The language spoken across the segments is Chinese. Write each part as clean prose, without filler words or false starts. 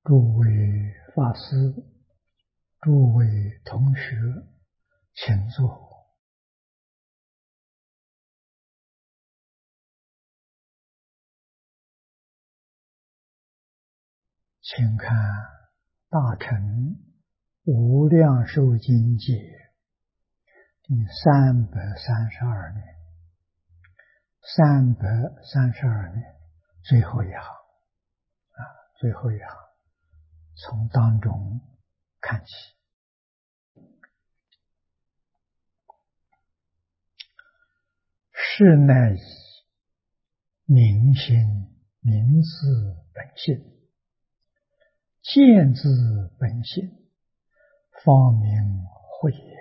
诸位法师、诸位同学，请坐。请看大乘无量寿经解第332年，332年最后一行最后一行从当中看起。是乃以明心明自本性，见自本性，方明慧也。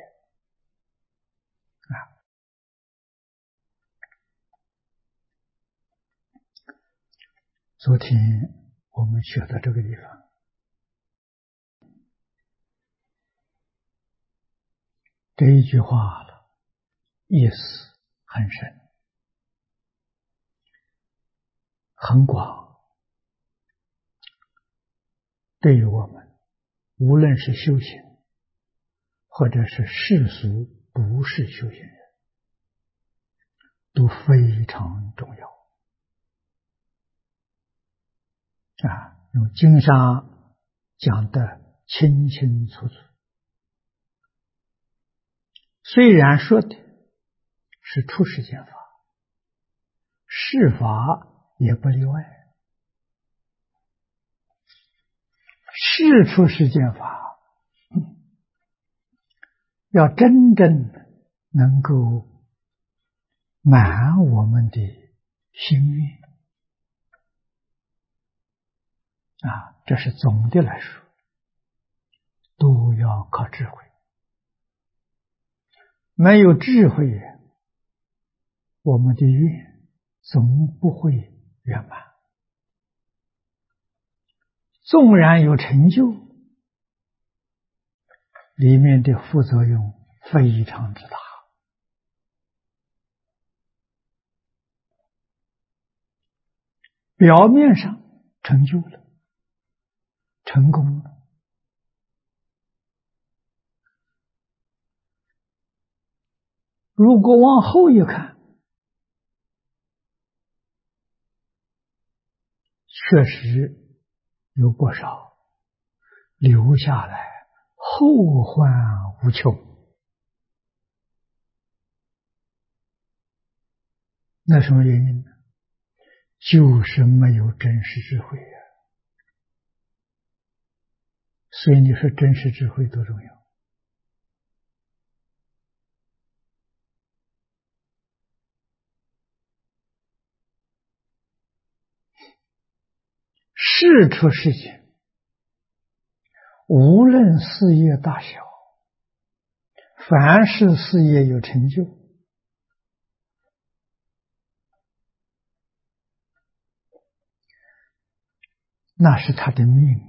昨天我们学到这个地方，这一句话了，意思很深，很广，对于我们无论是修行或者是世俗不是修行人都非常重要用经上讲得清清楚楚，虽然说的是出世间法，世法也不例外，是出世间法要真正能够满我们的心愿这是总的来说都要靠智慧，没有智慧我们的愿总不会圆满，纵然有成就，里面的副作用非常之大表面上成就了，成功了，如果往后一看，确实有不少留下来后患无穷。那什么原因呢？就是没有真实智慧所以你说真实智慧多重要？事出世间，无论事业大小，凡是事业有成就，那是他的命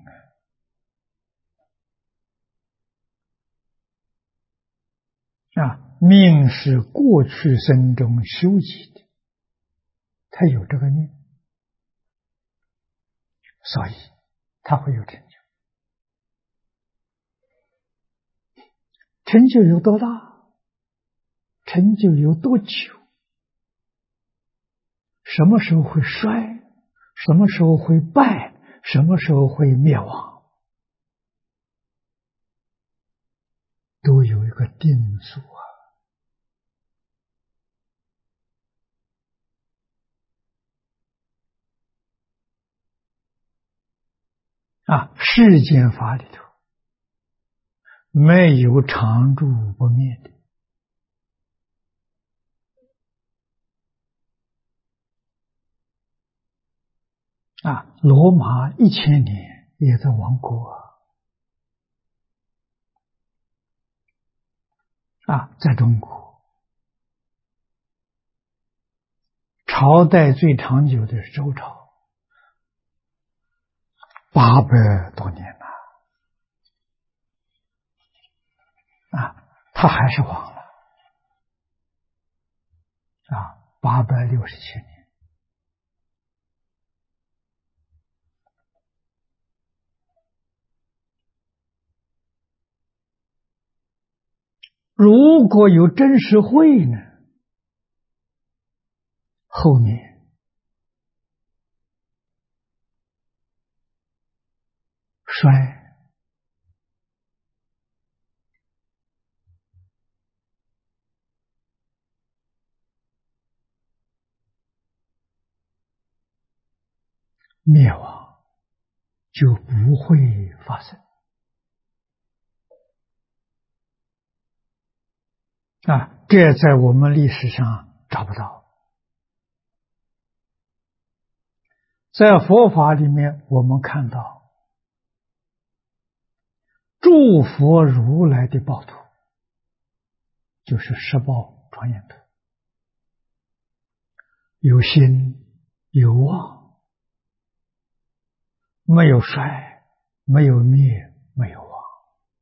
命是过去生中修集的，他有这个命，所以他会有成就。成就有多大？成就有多久？什么时候会衰？什么时候会败？什么时候会灭亡？都有一个定数世间法里头没有常住不灭的罗马1000年也在亡国在中国朝代最长久的是周朝，800多年他还是亡了867年。 如果有真实慧呢，后面衰灭亡就不会发生啊！这在我们历史上找不到，在佛法里面我们看到诸佛如来的报土，就是十报庄严土，有心有忘，没有衰，没有灭，没有亡。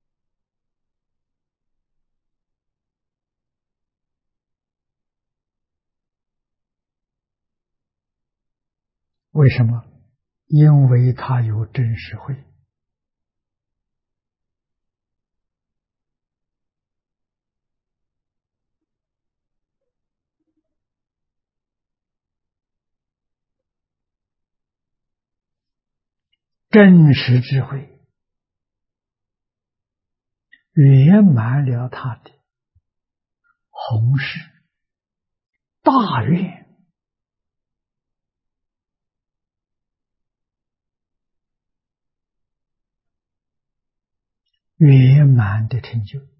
为什么？因为它有真实慧。真实智慧圆满了他的宏誓大愿，圆满的成就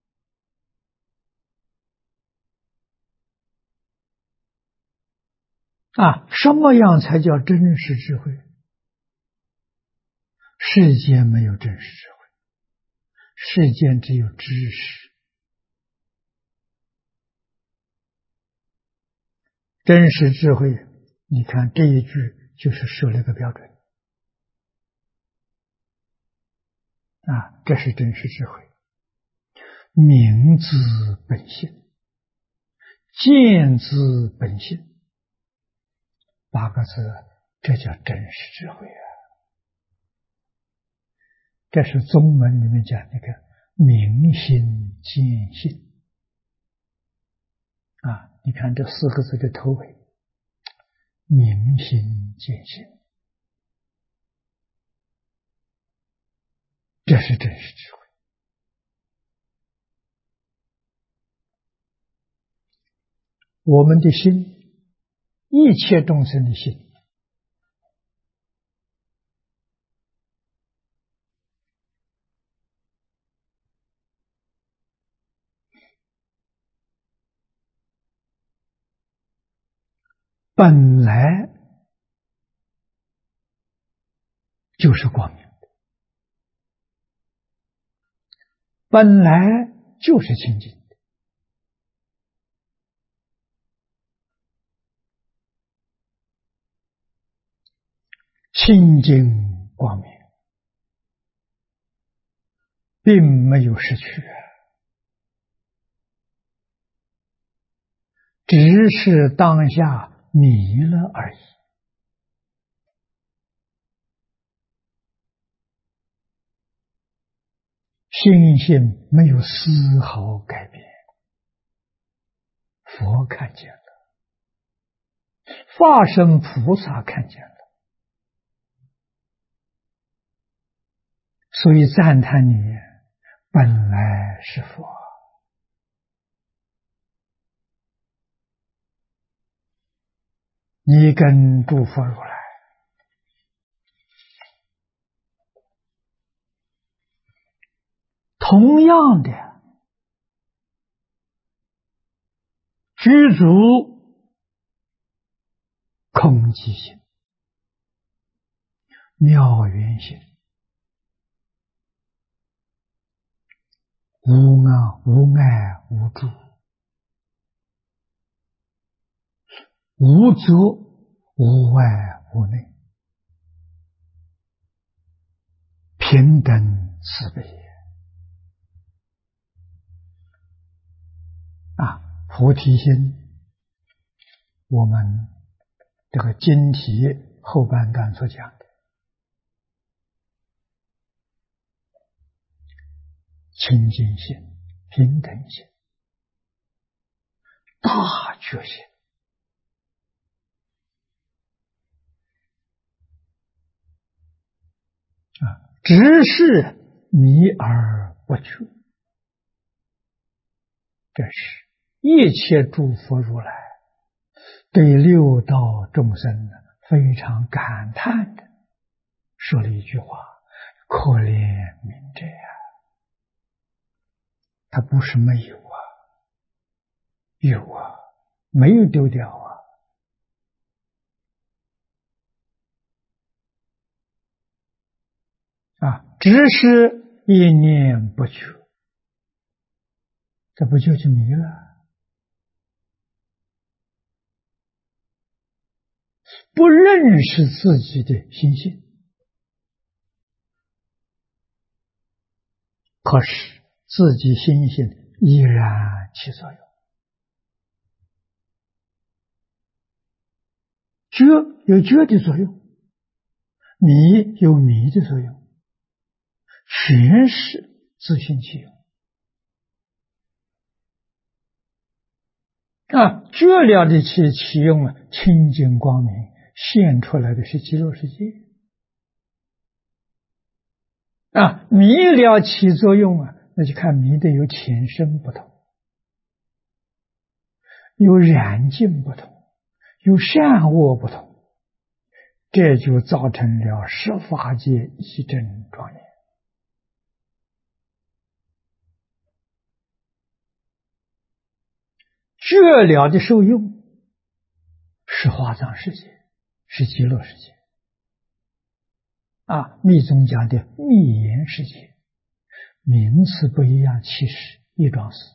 啊！什么样才叫真实智慧？世间没有真实智慧，世间只有知识。真实智慧，你看这一句就是说了个标准啊，这是真实智慧。明自本性，见自本性，8个字，这叫真实智慧啊！这是宗门里面讲那个明心见性啊！你看这4个字的头尾，明心见性，这是真实智慧。我们的心，一切众生的心，本来就是光明的，本来就是清净的。清净光明并没有失去，只是当下迷了而已。心性没有丝毫改变，佛看见了，法身菩萨看见了，所以赞叹你本来是佛。你跟诸佛如来同样的具足空寂性、妙圆性，无我、无爱、无助，无责、无外、无内，平等慈悲啊！菩提心，我们这个经题后半段所讲的清净心、 平等心、大觉心只是迷而不觉，这是一切诸佛如来对六道众生非常感叹的说了一句话：可怜悯者呀！他不是没有啊，有啊，没有丢掉只是一念不觉，这不就迷了？不认识自己的心性，可是自己心性依然起作用。觉有觉的作用，迷有迷的作用，全是自性起用。觉了的起用清净光明，现出来的是极乐世界。迷了起作用那就看迷的有前身不同，有染净不同，有善恶不同，这就造成了十法界一真庄严。觉了的受用是华藏世界，是极乐世界。密宗讲的密言世界，名词不一样，其实一桩事。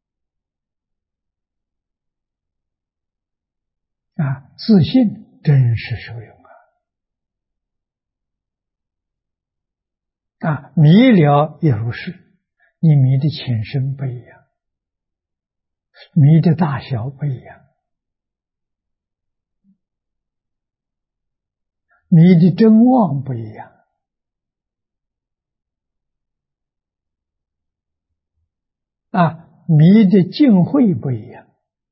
自信真实受用迷了也如是，你迷的前身不一样，迷的大小不一样，迷的真妄不一样，迷的净慧不一样，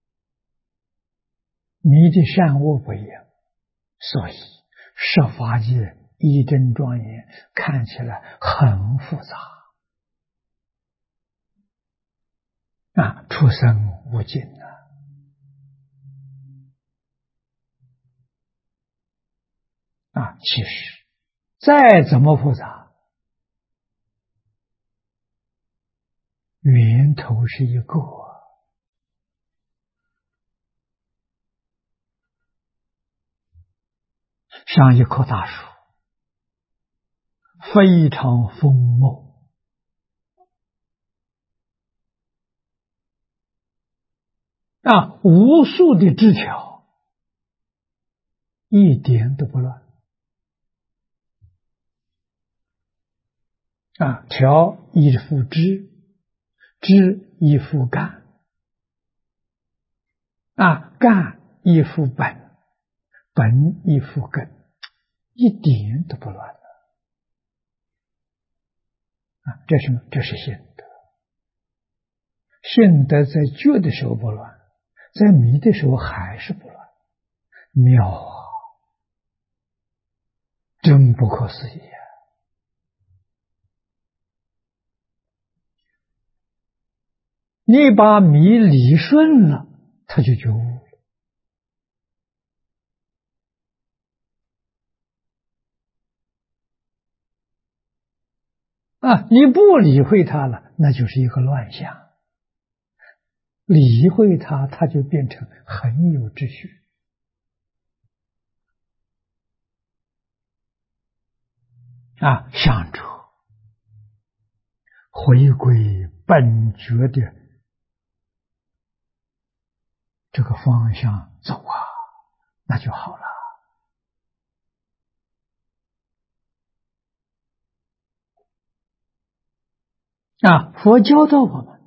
迷的善恶不一样，所以十法界一真庄严，看起来很复杂出生无尽其实再怎么复杂，源头是一个像一棵大树，非常丰茂无数的枝条，一点都不乱条依附枝，枝依附干干依附本，本依附根，一点都不乱这是什么？这是性德。性德在觉的时候不乱，在迷的时候还是不乱，妙真不可思议你把迷理顺了，他就觉悟了你不理会它了，那就是一个乱象。理会它，它就变成很有秩序向着回归本觉的这个方向走那就好了佛教导我们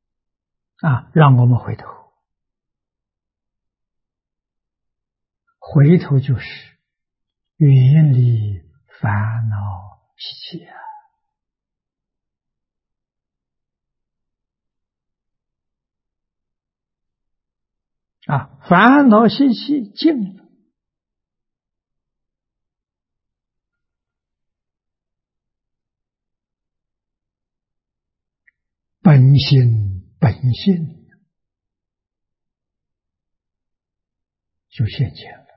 让我们回头回头就是远离烦恼习气烦恼习气净了，本性就现前了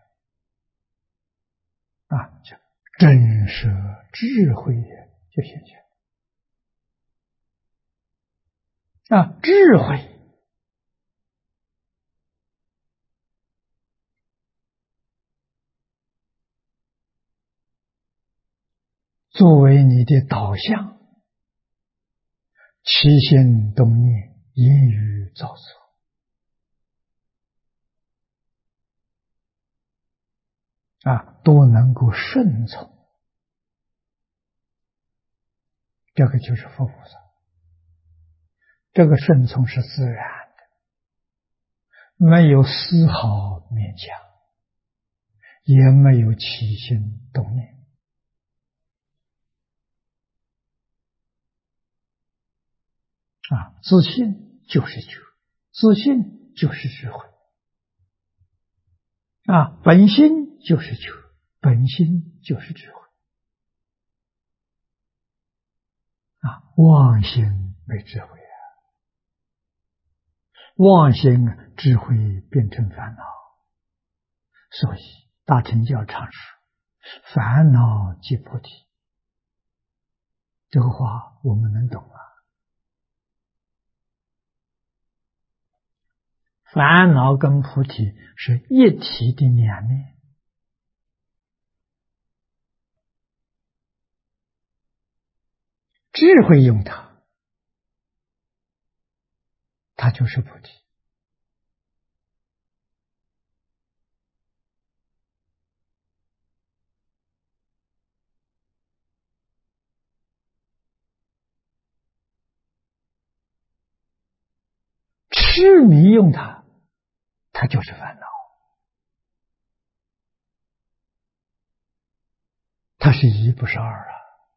就真实智慧就现前智慧作为你的导向，起心动念，言语造作都能够顺从，这个就是佛菩萨。这个顺从是自然的，没有丝毫勉强，也没有起心动念自信就是觉，自信就是智慧本心就是觉，本心就是智慧妄心没智慧妄心智慧变成烦恼，所以大乘教常说烦恼即菩提，这个话我们能懂烦恼跟菩提是一体的两面，智慧用它就是菩提。痴迷用它就是烦恼，它是一不是二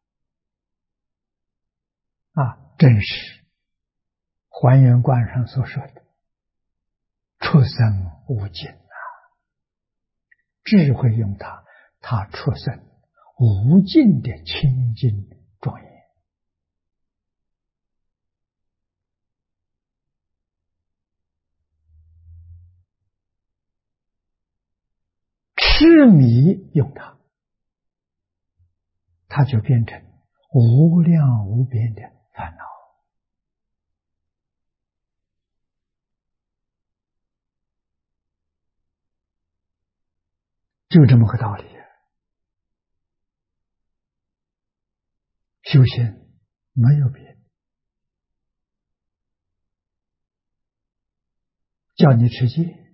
正是还原观上所说的出生无尽智慧用它出生无尽的清净庄严。痴迷用它就变成无量无边的烦恼就这么个道理。修行没有别的，叫你持戒，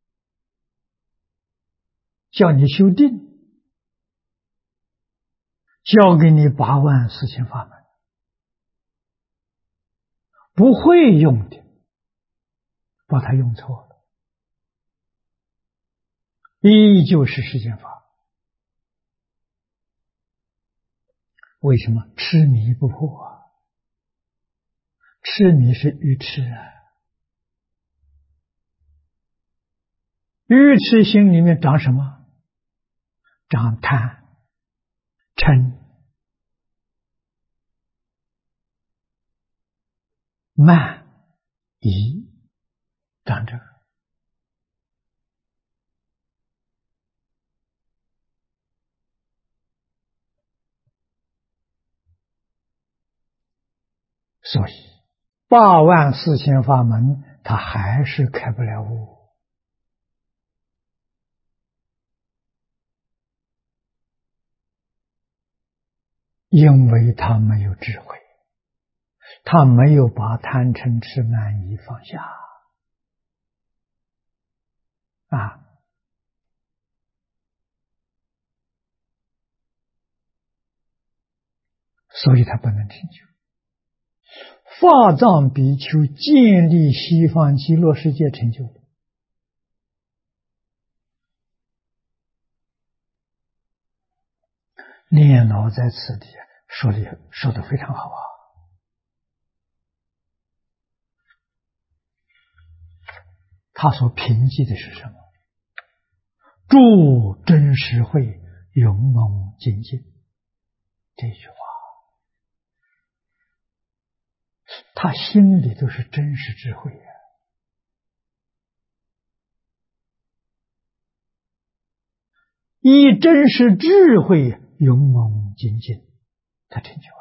叫你修定，教给你84000法门，不会用的把它用错了，依旧是世间法。为什么痴迷不破痴迷是愚痴愚痴心里面长什么？长贪嗔慢疑，长这个。所以84000法门它还是开不了悟，因为他没有智慧，他没有把贪嗔痴慢疑放下所以他不能成就。法藏比丘建立西方极乐世界成就的念老在此地说的非常好啊。他所凭记的是什么？诸真实慧，勇猛精进。这句话，他心里都是真实智慧呀。以真实智慧，勇猛精进，他成就了。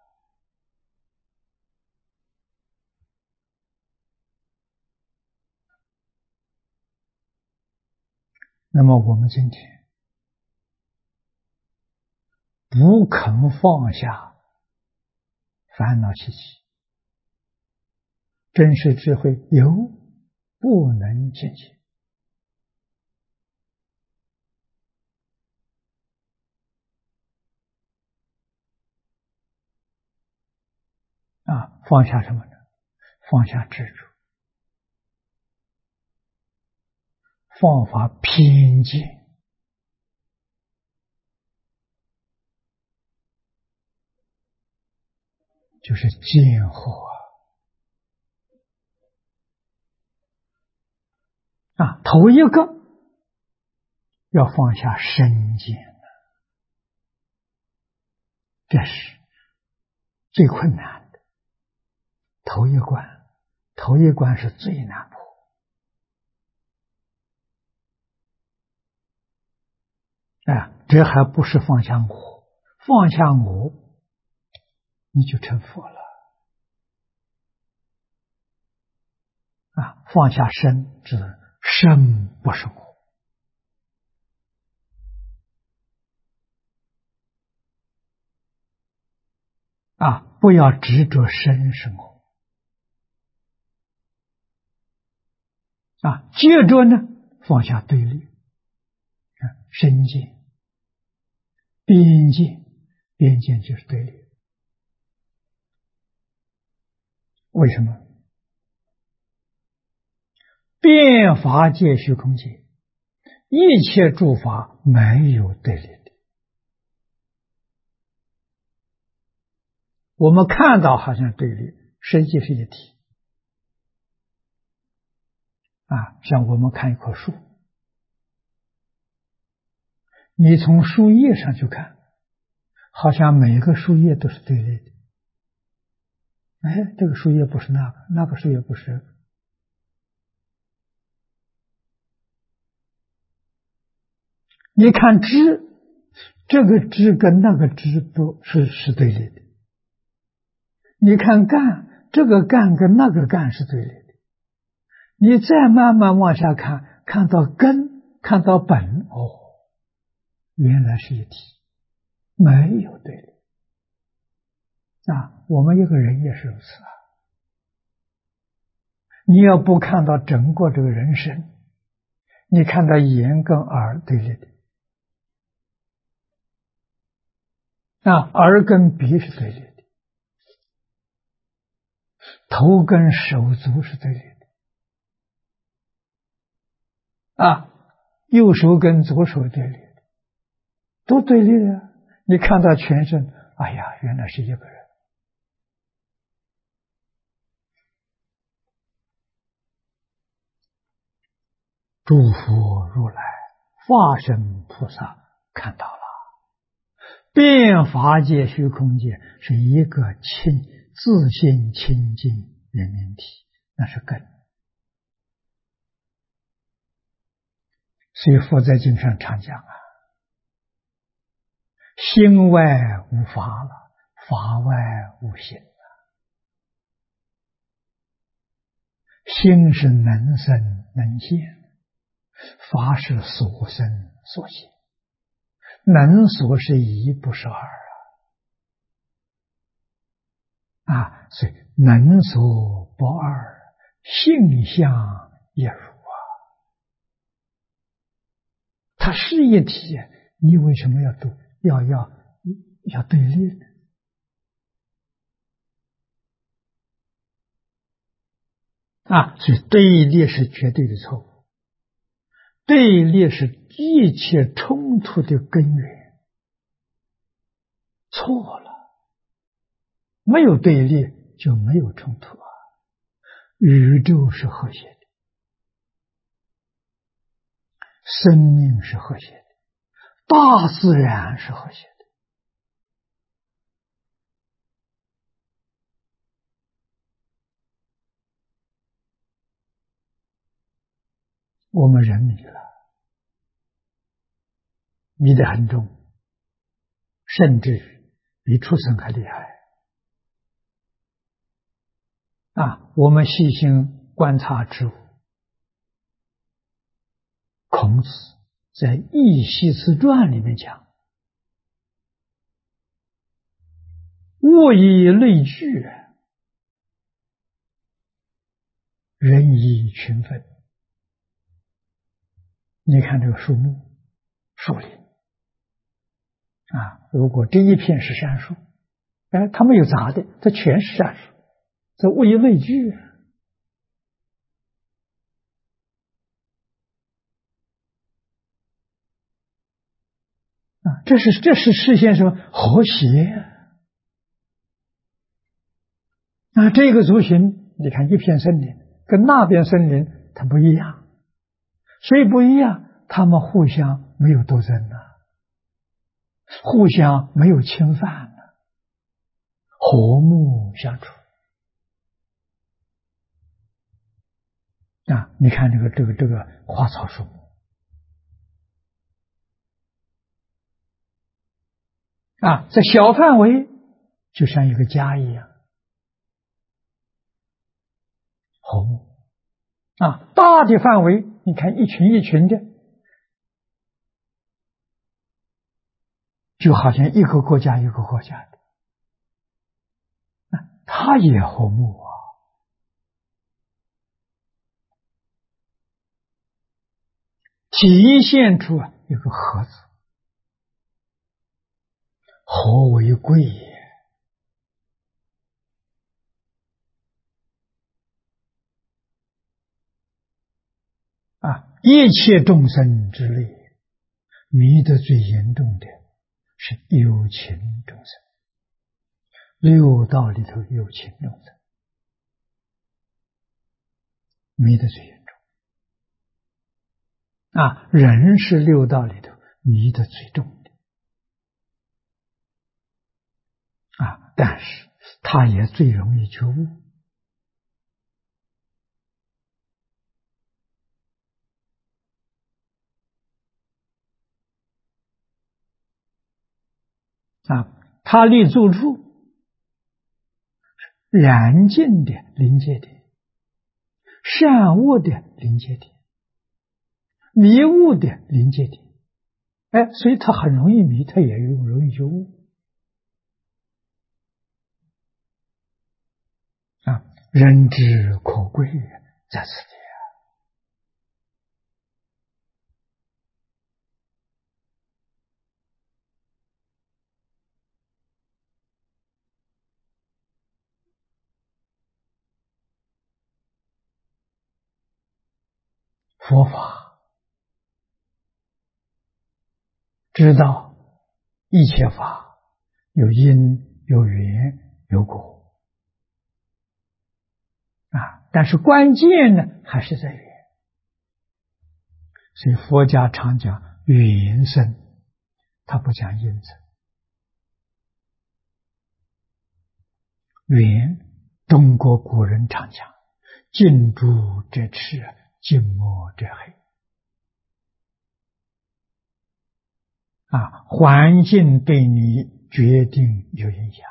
那么我们今天不肯放下烦恼习气，真实智慧有不能现前啊！放下什么呢？放下执着，放下偏见，就是见惑啊！头一个要放下身见，这是最困难的。头一关是最难破。这还不是放下我，放下我，你就成佛了。放下身，指身不是我。不要执着身是我。接着呢，放下对立，身见、边见，边见就是对立。为什么？遍法界虚空界，一切诸法没有对立的。我们看到好像对立，实际是一体。像我们看一棵树，你从树叶上去看，好像每个树叶都是对立的。这个树叶不是那个，那个树叶不是这个。你看枝，这个枝跟那个枝不是对立的。你看干，这个干跟那个干是对立的。你再慢慢往下看，看到根，看到本，原来是一体，没有对立。我们一个人也是如此你要不看到整个这个人生，你看到眼跟耳对立的，耳跟鼻是对立的，头跟手足是对立的，右手跟左手对立的，都对立的。你看到全身，哎呀，原来是一个人。诸佛如来、化身菩萨看到了，遍法界虚空界是一个自性清净圆明体，那是根。所以佛在经上常讲心外无法了，法外无心了。心是能生能现，法是所生所现，能所是一，不是二所以能所不二，性相一如它是一体，你为什么要对立呢？所以对立是绝对的错误，对立是一切冲突的根源。 错了，没有对立就没有冲突啊。宇宙是和谐的，生命是和谐的，大自然是和谐的。我们人迷了，迷得很重，甚至于比畜生还厉害啊！我们细心观察植物，孔子在《易系辞传》里面讲：“物以类聚，人以群分。”你看这个树木、树林啊，如果这一片是杉树，哎，它没有杂的，它全是杉树，这物以类聚啊，这是实现什么和谐啊？这个族群，你看一片森林跟那边森林它不一样，所以不一样，他们互相没有斗争呢，互相没有侵犯呢，和睦相处啊！你看这个花草树木啊，在小范围就像一个家一样和睦啊，大的范围你看一群一群的，就好像一个国家一个国家的，它也和睦啊，体现出一个和字，和为贵也啊！一切众生之类，迷得最严重的是有情众生，六道里头有情众生迷得最严重啊！人是六道里头迷得最重的啊，但是他也最容易觉悟啊。他立住处燃尽的临界点，善恶的临界点，迷雾的临界点，哎，所以他很容易迷，他也容易觉悟啊。人之可贵在此地佛法知道一切法有因有缘有果啊，但是关键呢还是在缘，所以佛家常讲缘生，他不讲因生。缘，中国古人常讲近朱者赤，近墨者黑啊，环境对你决定有影响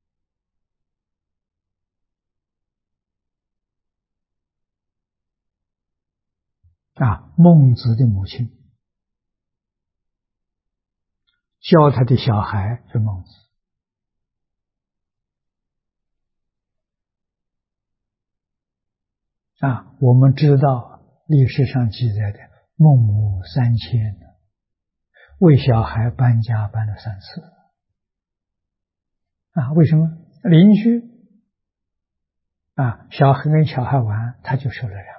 啊。孟子的母亲教他的小孩是孟子啊。我们知道历史上记载的孟母3000，为小孩搬家搬了3次啊。为什么？邻居啊，小孩跟小孩玩，他就受了凉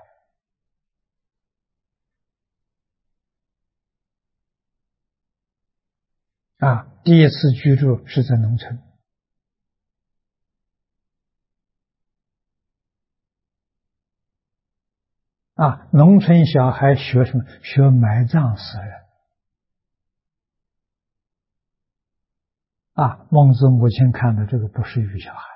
啊。 第一次居住是在农村。农村小孩学什么？学埋葬死人。孟子母亲看的这个不适于小孩。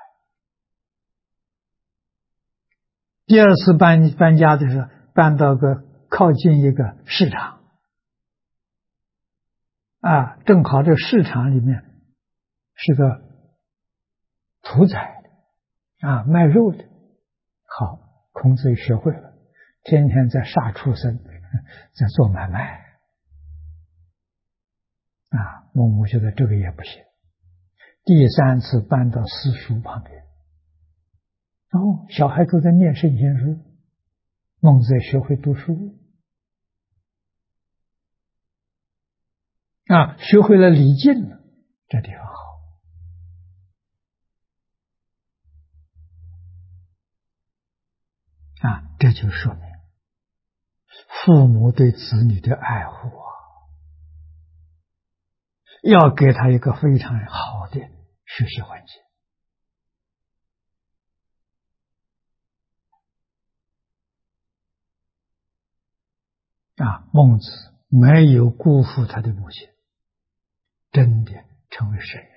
第二次搬家的时候，搬到靠近一个市场。正好这个市场里面是个屠宰的，卖肉的。好，孔子也学会了，天天在杀畜生，在做买卖。孟母觉得这个也不行。第三次搬到私塾旁边，小孩都在念圣贤书，孟子也学会读书。学会了礼敬了，这地方好。这就说明父母对子女的爱护要给他一个非常好的学习环境。孟子没有辜负他的母亲，真的成为圣人。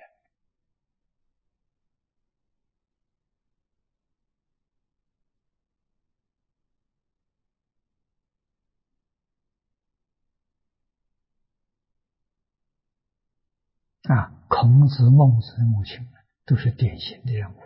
孔子、孟子的母亲都是典型的人物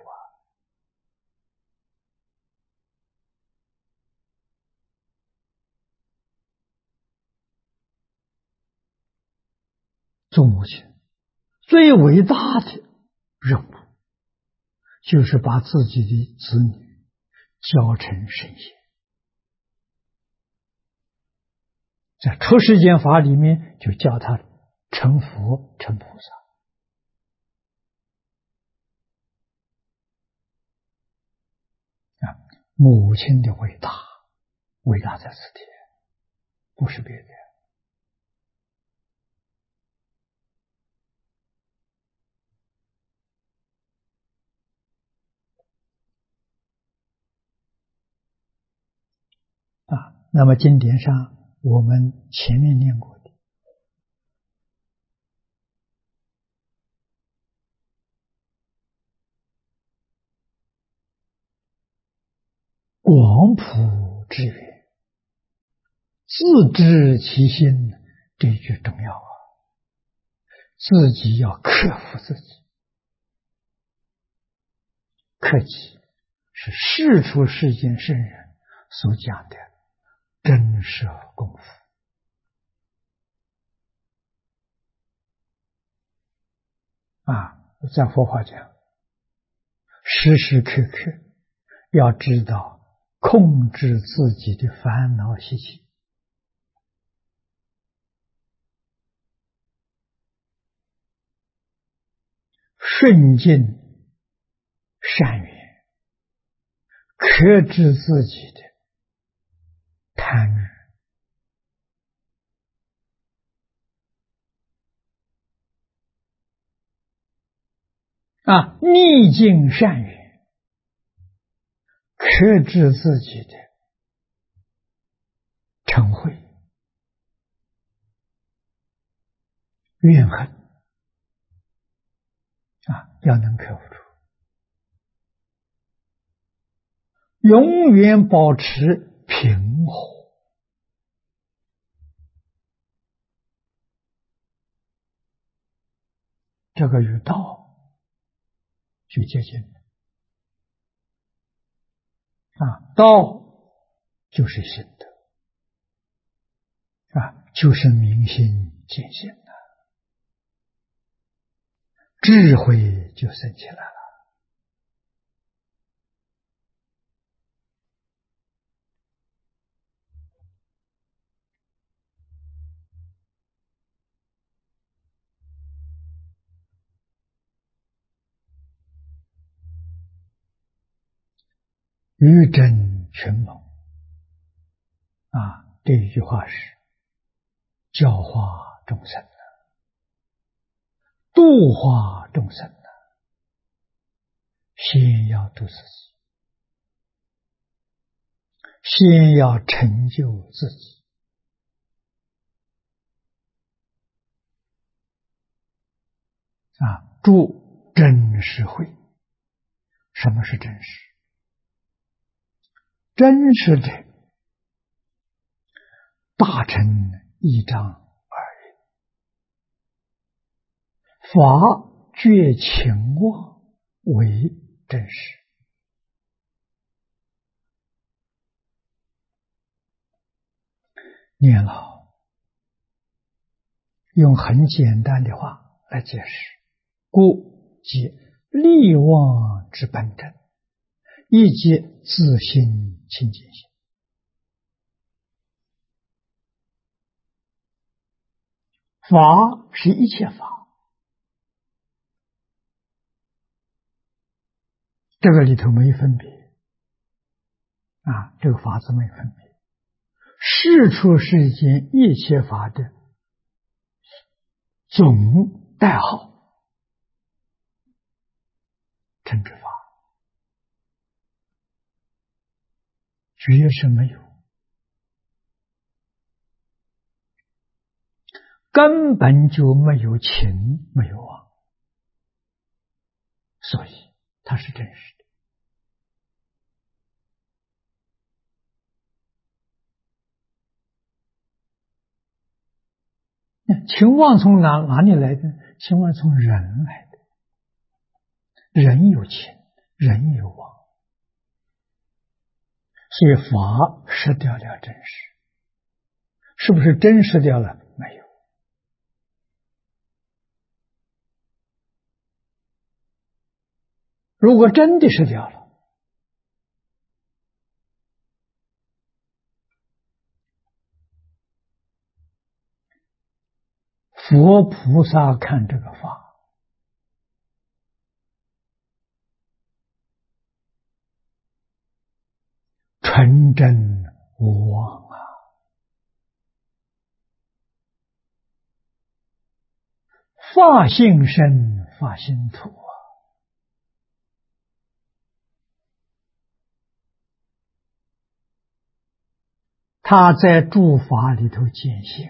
做母亲最伟大的任务，就是把自己的子女教成圣贤。在出世间法里面，就教他成佛、成菩萨。母亲的伟大，伟大在此地，不是别的。那么经典上我们前面念过的广普之源，自知其心，这一句重要自己要克服自己。克己是世出世间圣人所讲的真实功夫。在佛法讲，时时刻刻要知道控制自己的烦恼习气，顺境善缘，克制自己的贪欲。逆境善缘，克制自己的嗔恚、怨恨，要能克服住，永远保持平和。这个与道就接近了。道就是心德，就是明心见性的智慧就生起来了。愚真群蒙这一句话是教化众生的， 度化众生呢，先要度自己，先要成就自己。住真实慧。什么是真实？真实者，大乘一章而语，法觉情妄为真实。念老用很简单的话来解释，故即力妄之本真，亦即自心清净心。法是一切法，这个里头没分别这个法字没分别，事出世间一切法的总代号称之法，绝是没有，根本就没有情，没有妄，所以它是真实的。情妄从哪里来的？情妄从人来的，人有情，人有妄，所以法失掉了真实。是不是真失掉了？没有。如果真的失掉了，佛菩萨看这个法，纯真无妄法性身，法性土他在诸法里头见性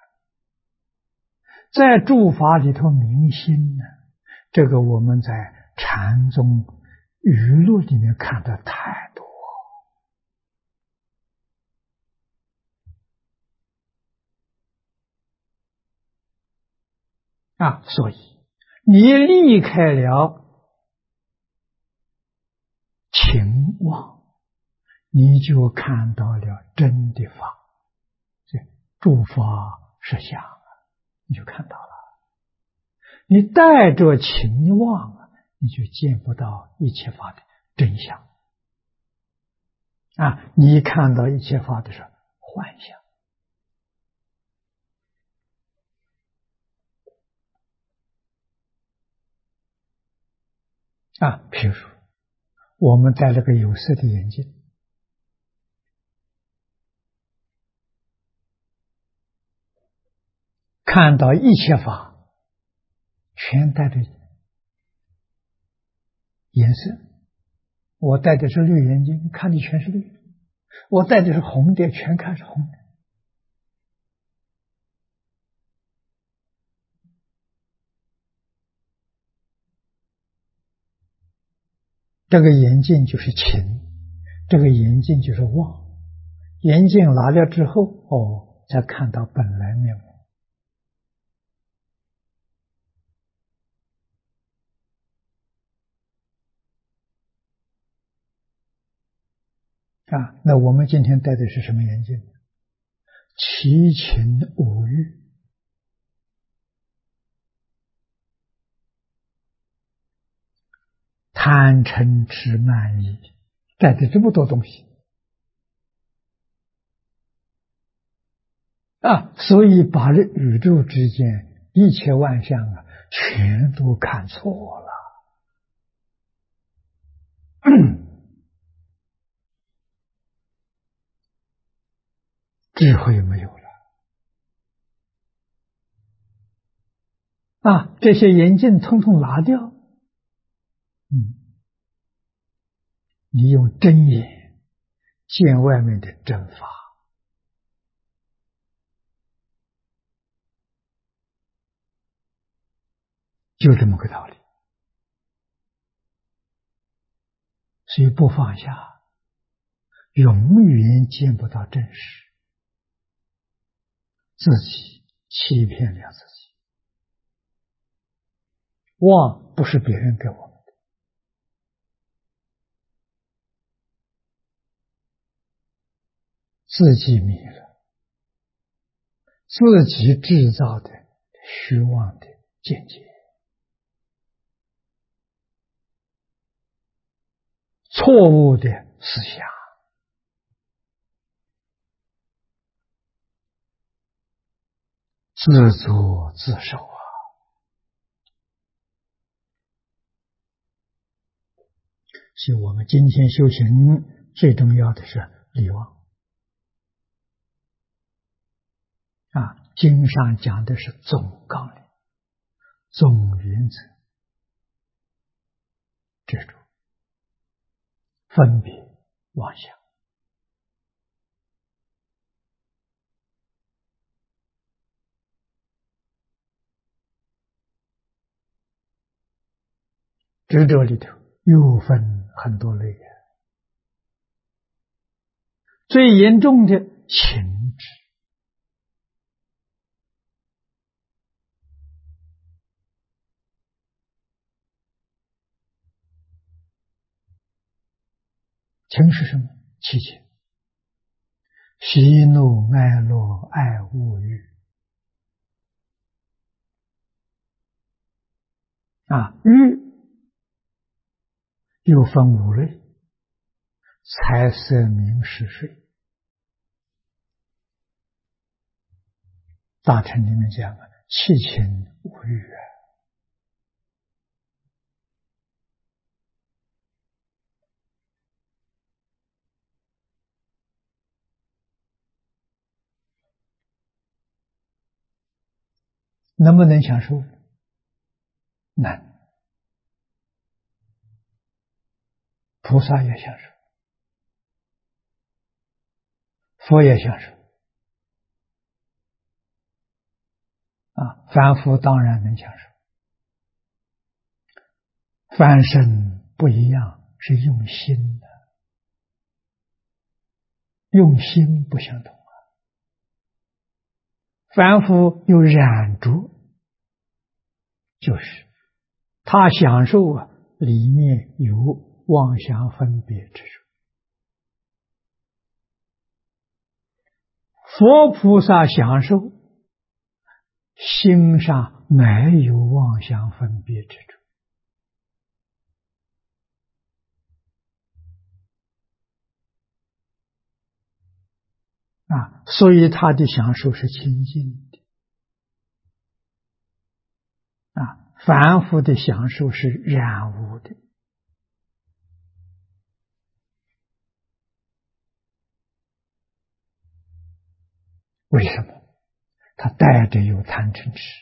在诸法里头明心这个我们在禅宗语录里面看的太多所以你离开了情妄，你就看到了真的法，诸法实相你就看到了。你带着情妄你就见不到一切法的真相你看到一切法的是幻象譬如我们戴了个有色的眼镜，看到一切法全带着颜色。我戴的是绿眼镜，看的全是绿的；我戴的是红的，全看是红的。这个眼镜就是情，这个眼镜就是妄。眼镜拿掉之后，才看到本来面目。那我们今天戴的是什么眼镜？七情五欲，贪嗔痴慢疑，带着这么多东西所以把这宇宙之间一切万象全都看错了智慧没有了这些眼镜统统拿掉，你用真眼见外面的真法，就这么个道理。所以不放下，永远见不到真实，自己欺骗了自己。妄不是别人给我们的，自己迷了，自己制造的虚妄的见解，错误的思想，自作自受啊！所以我们今天修行最重要的是离妄经上讲的是总纲领、总原则，执着、分别、妄想。执着里头又分很多类，最严重的情执，情是什么？七情：喜怒哀乐爱恶欲欲又分五类：财色名食睡。大乘里面讲七情五欲能不能享受？难。菩萨也享受，佛也享受凡夫当然能享受。凡身不一样，是用心的，用心不相同凡夫有染着，就是他享受里面有妄想分别之处。佛菩萨享受心上没有妄想分别之处所以他的享受是清净的凡夫的享受是染污的。为什么？他带着有贪嗔痴，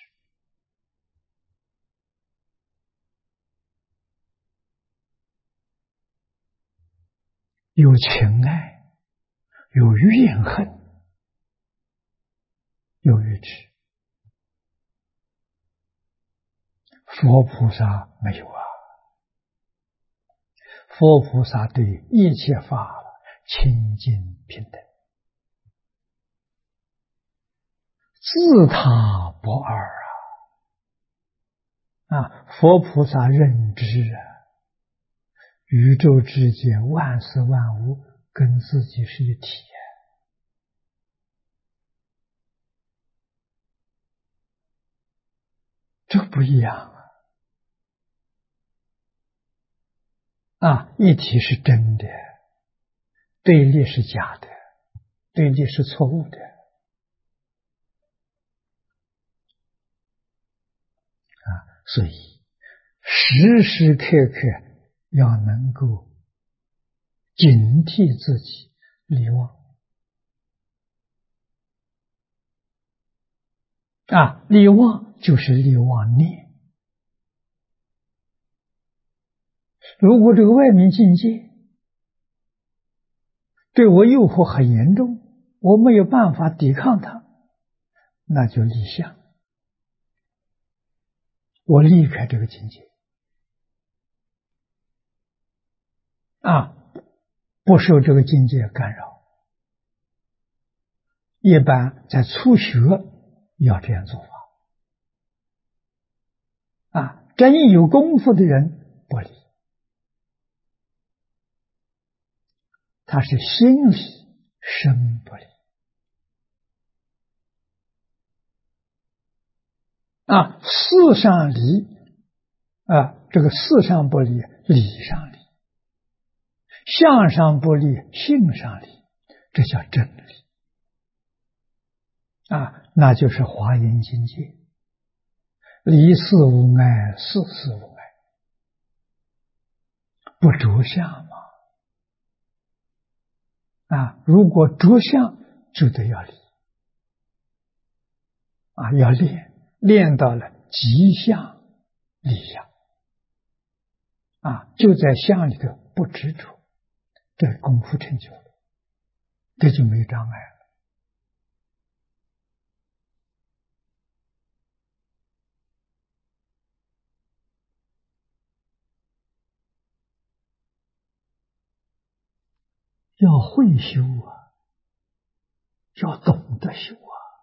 有情爱，有怨恨，有愚痴。佛菩萨没有佛菩萨对一切法清净平等，自他不二佛菩萨认知宇宙之间万事万物跟自己是一体这不一样一体是真的，对立是假的，对立是错误的所以时时刻刻要能够警惕自己离妄离妄就是力妄念。如果这个外面境界对我诱惑很严重，我没有办法抵抗它，那就离相，我离开这个境界不受这个境界干扰。一般在初学要这样做法真有功夫的人不离，他是心离身不离事上离这个事上不离，理上离，相上不离，性上离，这叫真理那就是华严境界，离事无碍，事事无碍，不着相嘛如果着相就得要离要练到了极相离相就在相里头不执着，这功夫成就了，这就没障碍了。要会修要懂得修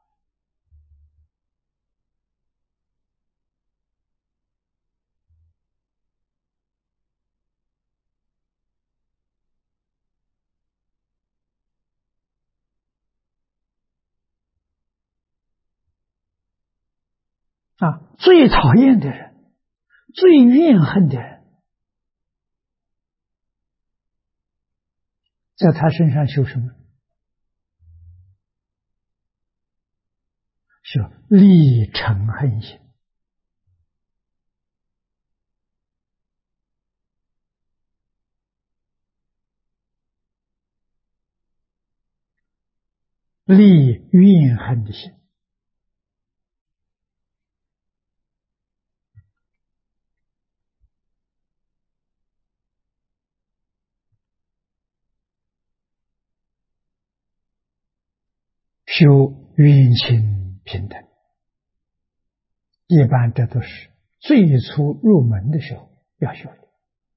最讨厌的人，最怨恨的人，在他身上修什么？修立嗔恨心。立怨恨的心。修冤亲平等，一般这都是最初入门的时候要修的。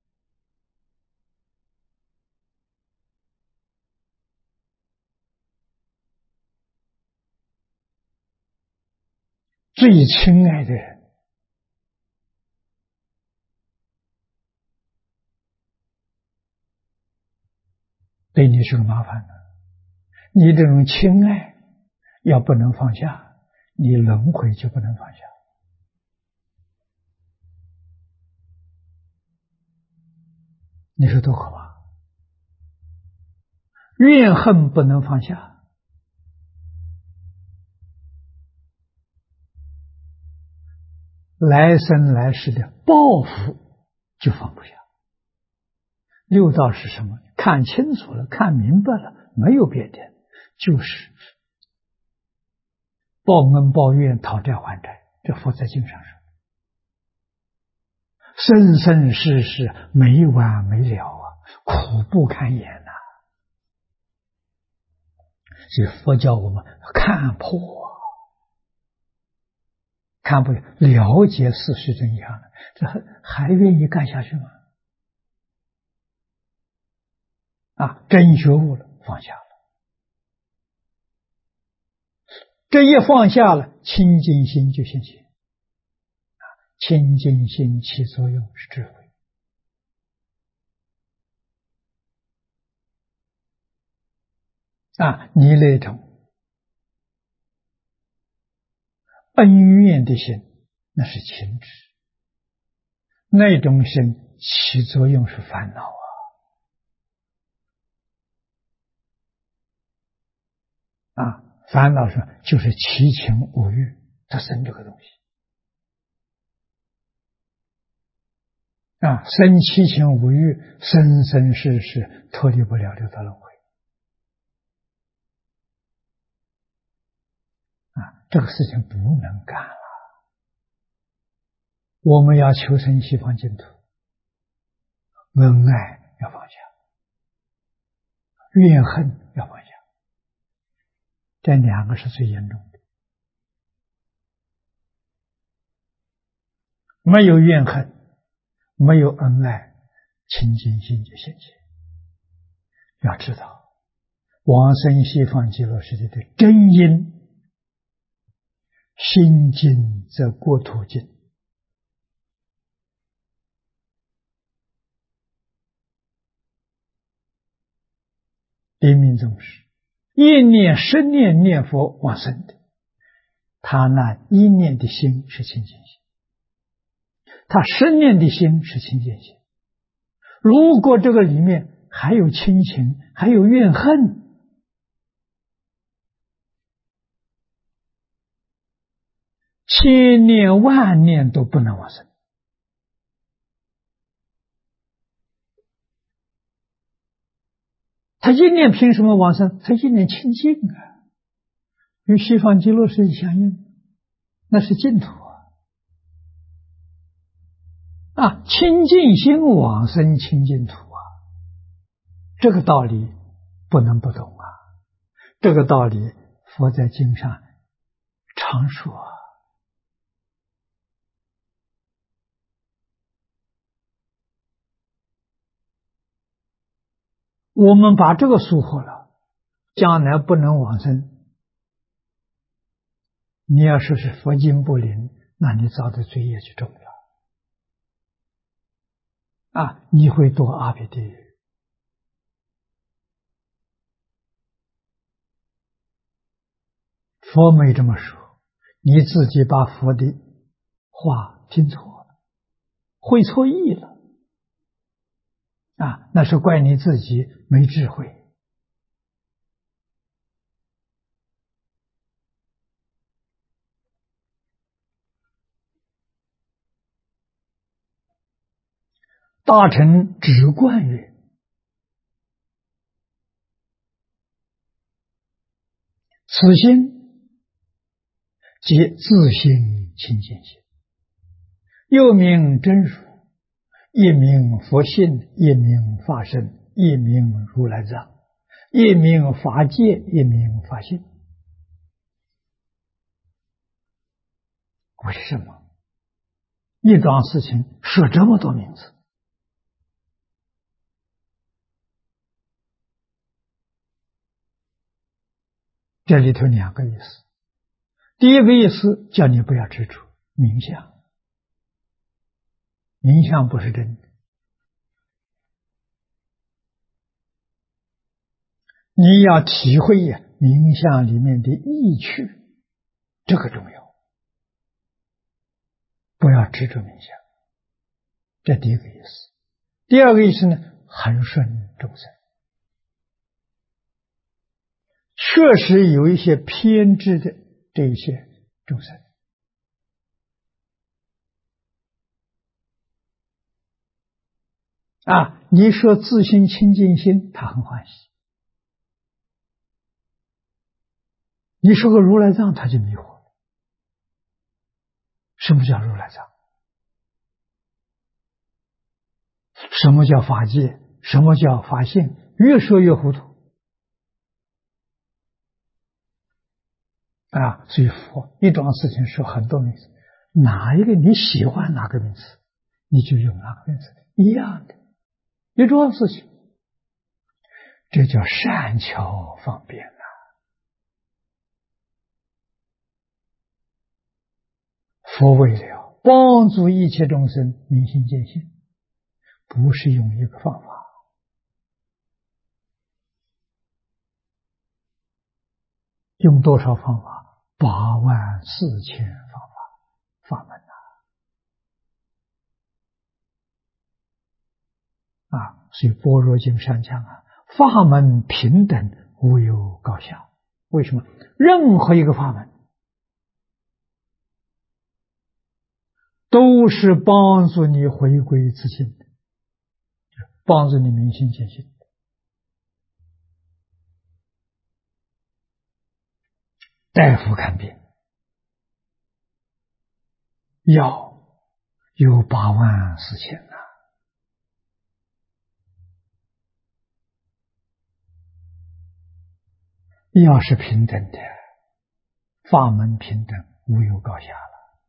最亲爱的人，对你是个麻烦的，你这种亲爱要不能放下，你轮回就不能放下。你说多可怕！怨恨不能放下，来生来世的报复就放不下。六道是什么？看清楚了，看明白了，没有别的，就是报恩报怨，讨债还债。这佛在经上说，生生世世没完没了苦不堪言所以佛教我们看破看不了解事实真相了，这还愿意干下去吗？真觉悟了，放下了。这一放下了，清净心就现前。清净心起作用是智慧。你那种恩怨的心，那是情执，那种心起作用是烦恼烦恼是就是七情五欲，它生这个东西生七情五欲，生生世世脱离不了六道轮回这个事情不能干了我们要求生西方净土，恩爱要放下，怨恨要放下，这两个是最严重的。没有怨恨，没有恩爱，清净心就现前。要知道，往生西方极乐世界的真因，心净则国土净。临命终时，一念十念念佛往生的，他那一念的心是清净心，他十念的心是清净心。如果这个里面还有亲情，还有怨恨，千念万念都不能往生。他一念凭什么往生？他一念清净啊，与西方极乐世界相应，那是净土啊！清净心往生清净土啊，这个道理不能不懂啊！这个道理佛在经上常说啊。我们把这个疏忽了，将来不能往生。你要说是佛经不灵，那你造的罪业就重了啊！你会堕阿鼻地狱。佛没这么说，你自己把佛的话听错了，会错意了啊！那是怪你自己没智慧。大臣直观曰：此心即自性清净心，又名真如，一名佛性，一名法身，一名如来藏，一名法界，一名法性。为什么一桩事情说这么多名字？这里头两个意思。第一个意思叫你不要执着名相，名相不是真的，你要体会名相里面的意趣，这个重要，不要执着名相。这第一个意思。第二个意思呢，恒顺众生。确实有一些偏执的这一些众生啊，你说自心清净心，他很欢喜；你说个如来藏，他就迷惑了。什么叫如来藏？什么叫法界？什么叫法性？越说越糊涂啊！所以佛一桩事情说很多名词，哪一个你喜欢哪个名词，你就用哪个名词，一样的。一桩事情，这叫善巧方便啊！佛为了帮助一切众生明心见性，不是用一个方法，用多少方法？84000法门啊！所以般若经上讲啊，法门平等，无有高下。为什么？任何一个法门都是帮助你回归自性的，帮助你明心见性的。大夫看病，药有84000呐。要是平等的，法门平等，无有高下了。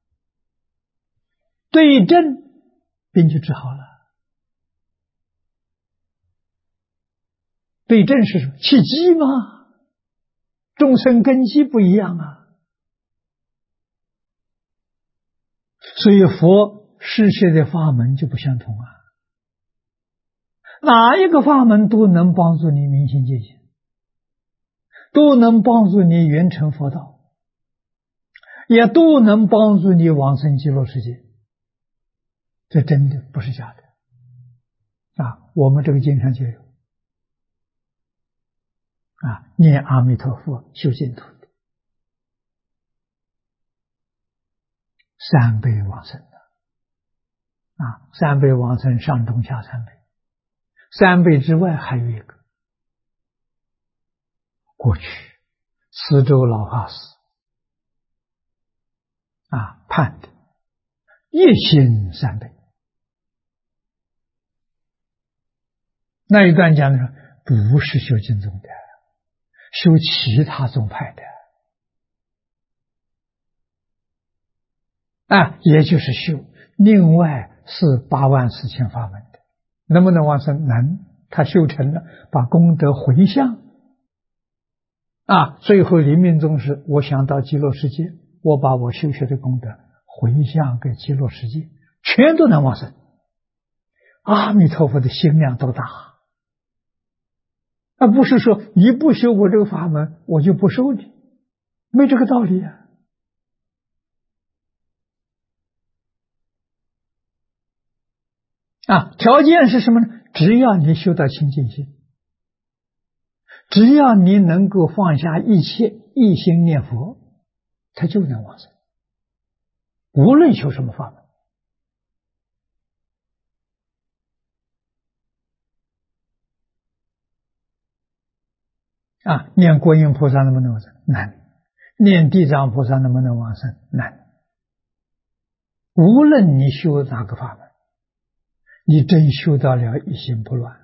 对症，病就治好了。对症是什么？契机嘛，众生根基不一样啊。所以佛施设的法门就不相同啊。哪一个法门都能帮助你明心见性，都能帮助你圆成佛道，也都能帮助你往生极乐世界。这真的不是假的啊！我们这个经上就有啊，念阿弥陀佛修净土的3辈往生的啊，3辈往生上中下3辈，3辈之外还有一个，过去慈州老法师啊判的一心3辈。那一段讲的不是修净宗的，修其他宗派的啊，也就是修另外是84000法门的，能不能往生？能。他修成了，把功德回向啊，最后临命终时，我想到极乐世界，我把我修学的功德回向给极乐世界，全都能往生。阿弥陀佛的心量多大啊！不是说你不修我这个法门，我就不收你，没这个道理啊！啊，条件是什么呢？只要你修到清净心，只要你能够放下一切，一心念佛，他就能往生。无论修什么法门啊，念观音菩萨能不能往生？能。念地藏菩萨能不能往生？能。无论你修哪个法门，你真修到了一心不乱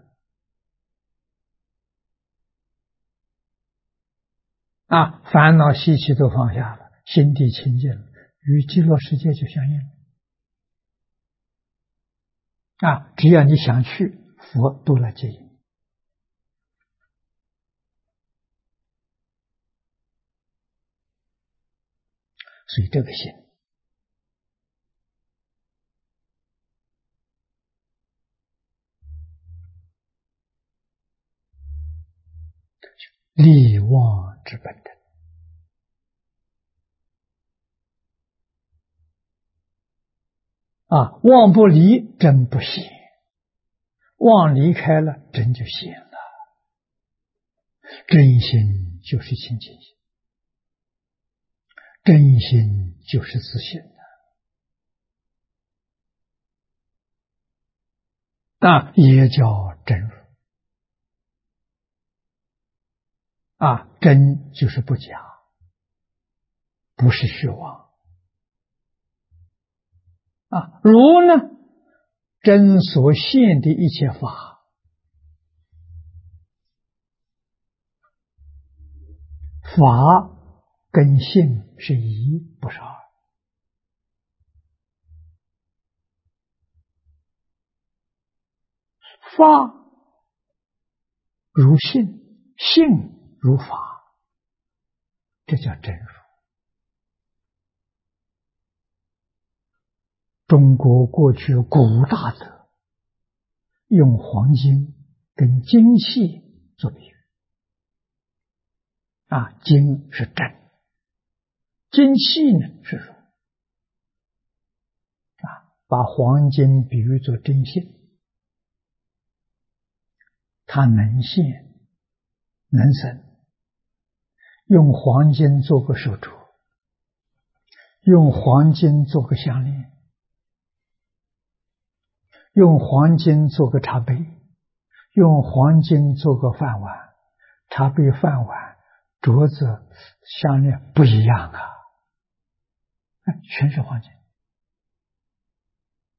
啊，烦恼习气都放下了，心地清净了，与极乐世界就相应啊！只要你想去，佛都来接引。所以这个心利妄之本等啊，妄不离真不显，妄离开了真就显了。真心就是清净心，真心就是自信的啊，也叫真如啊，真就是不假，不是虚妄啊。如呢，真所现的一切法，法跟性是一，不是二。法如性，性如法，这叫真如。中国过去古大德用黄金跟金器做比喻啊，金是真，金器呢是如啊，把黄金比喻作真性，它能现能生，用黄金做个手镯，用黄金做个项链，用黄金做个茶杯，用黄金做个饭碗，茶杯、饭碗、镯子、项链不一样啊，全是黄金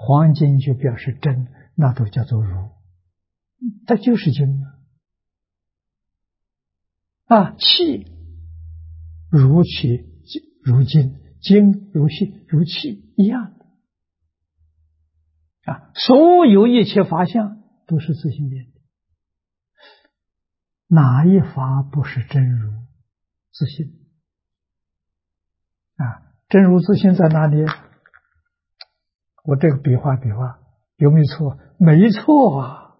黄金就表示真，那都叫做如，它就是金气如气如金，金如气如气一样的所有一切法相都是自性变的，哪一法不是真如自性真如自性在哪里？我这个比划有没有错？没错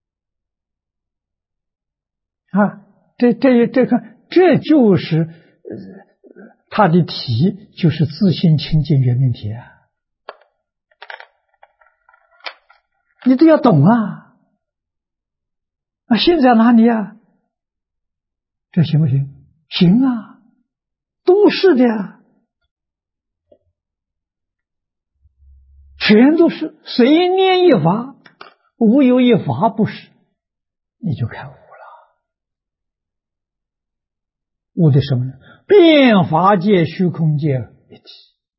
这就是它的体，就是自性清净圆明体你都要懂性在哪里这行不行？行都是的全都是，随念一法，无有一法不是，你就开悟了。悟的什么呢？变法界、虚空界一体。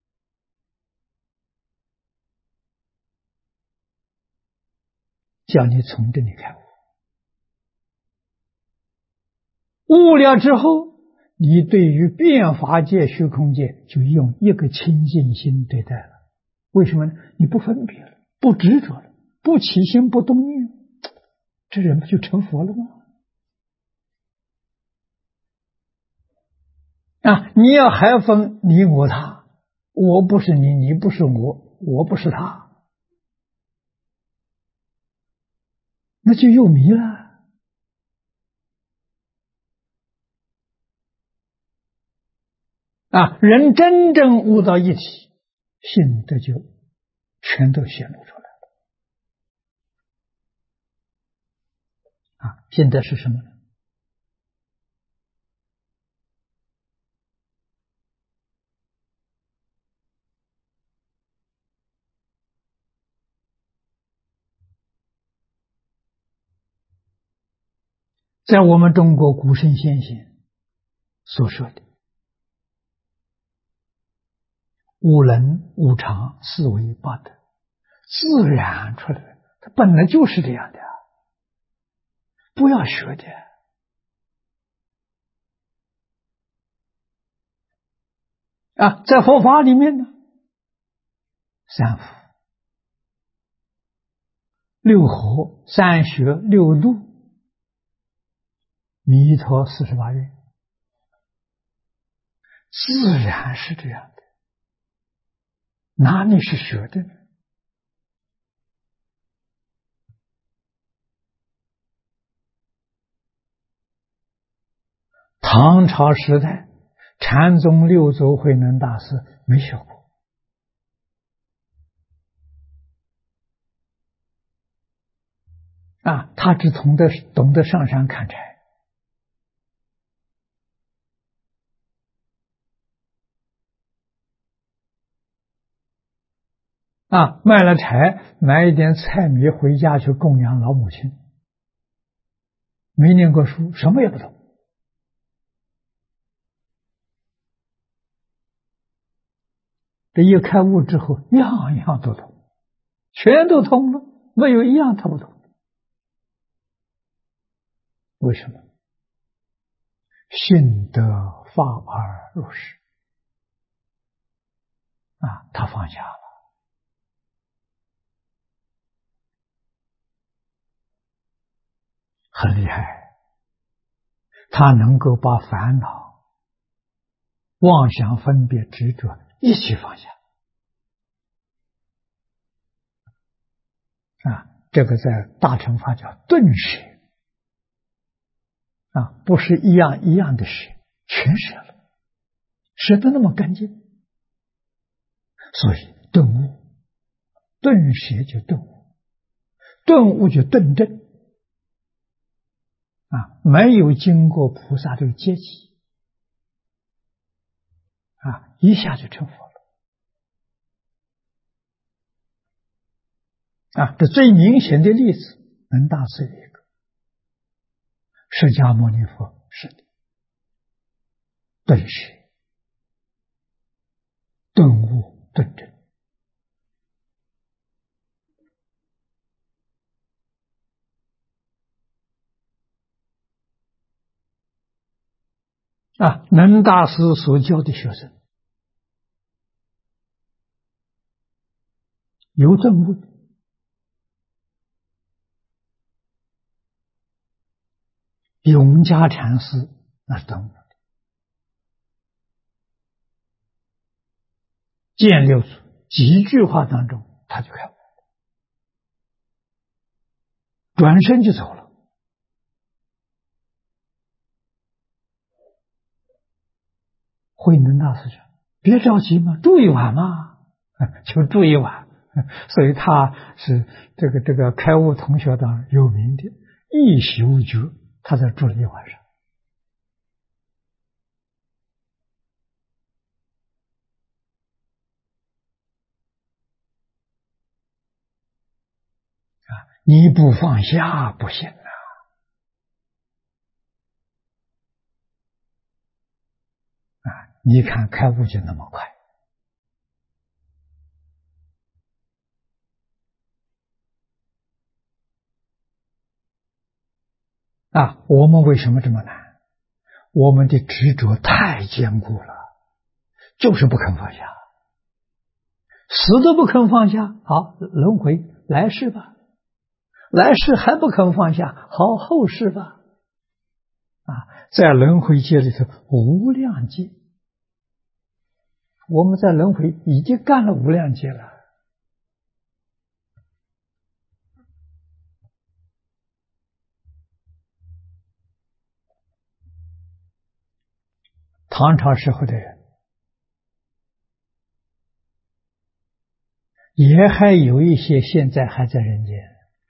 叫你从这里开悟。悟了之后，你对于变法界、虚空界就用一个清净心对待了。为什么呢？你不分别了，不执着了，不起心不动念，这人不就成佛了吗？你要还分你我他，我不是你，你不是我，我不是他，那就又迷了。人真正悟到一体，性德就全都显露出来了。性德是什么呢？在我们中国古圣先贤所说的五能五常四维八德，自然出来的，它本来就是这样的，不要学的。在佛法里面呢，三福、六合、三学、六度、弥陀48愿，自然是这样的，哪里是学的呢？唐朝时代，禅宗六祖慧能大师没学过，他只懂得上山砍柴。卖了柴，买一点菜米回家去供养老母亲。没念过书，什么也不懂。这一开悟之后，样样都懂，全都通了，没有一样他不懂。为什么？信得法而入世他放下了。很厉害，他能够把烦恼、妄想、分别、执着一起放下。这个在大乘法叫顿舍不是一样一样的舍，全舍了，舍得那么干净。所以顿悟，顿舍就顿悟，顿悟就顿证没有经过菩萨这个阶级一下就成佛了这最明显的例子，能大师一个，释迦牟尼佛是的，顿舍、顿悟、顿证能大师所教的学生有证悟，永嘉禅师那是证悟的，见六祖几句话当中他就开悟，转身就走了。慧能大师说：“别着急嘛，住一晚嘛，就住一晚。”所以他是这个开悟同学当有名的，一宿无觉，他才住了一晚上。你不放下不行啊！你看开悟就那么快。我们为什么这么难？我们的执着太坚固了，就是不肯放下，死都不肯放下。好，轮回来世吧，来世还不肯放下，好，后世吧。在轮回界里头无量劫，我们在轮回已经干了无量劫了。唐朝时候的人也还有一些现在还在人间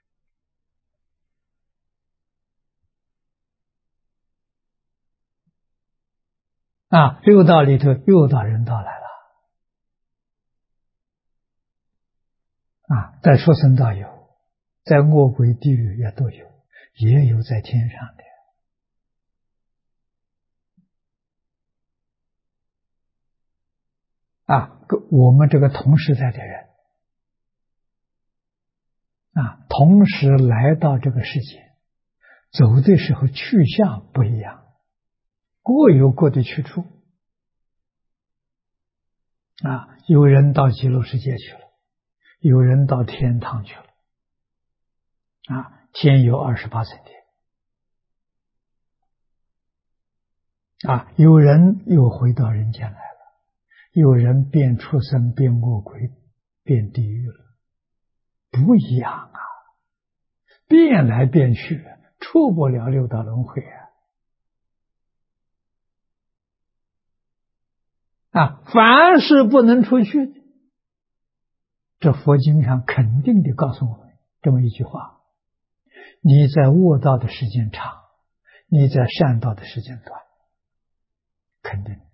六道里头又到人道来了在畜生道有，在恶鬼地狱也都有，也有在天上的我们这个同时代的人同时来到这个世界，走的时候去向不一样，各有各的去处有人到极乐世界去了，有人到天堂去了天有28层天有人又回到人间来了，有人变畜生，变恶鬼，变地狱了，不一样变来变去，出不了六道轮回凡是不能出去的，这佛经上肯定的告诉我们这么一句话：你在恶道的时间长，你在善道的时间短，肯定的。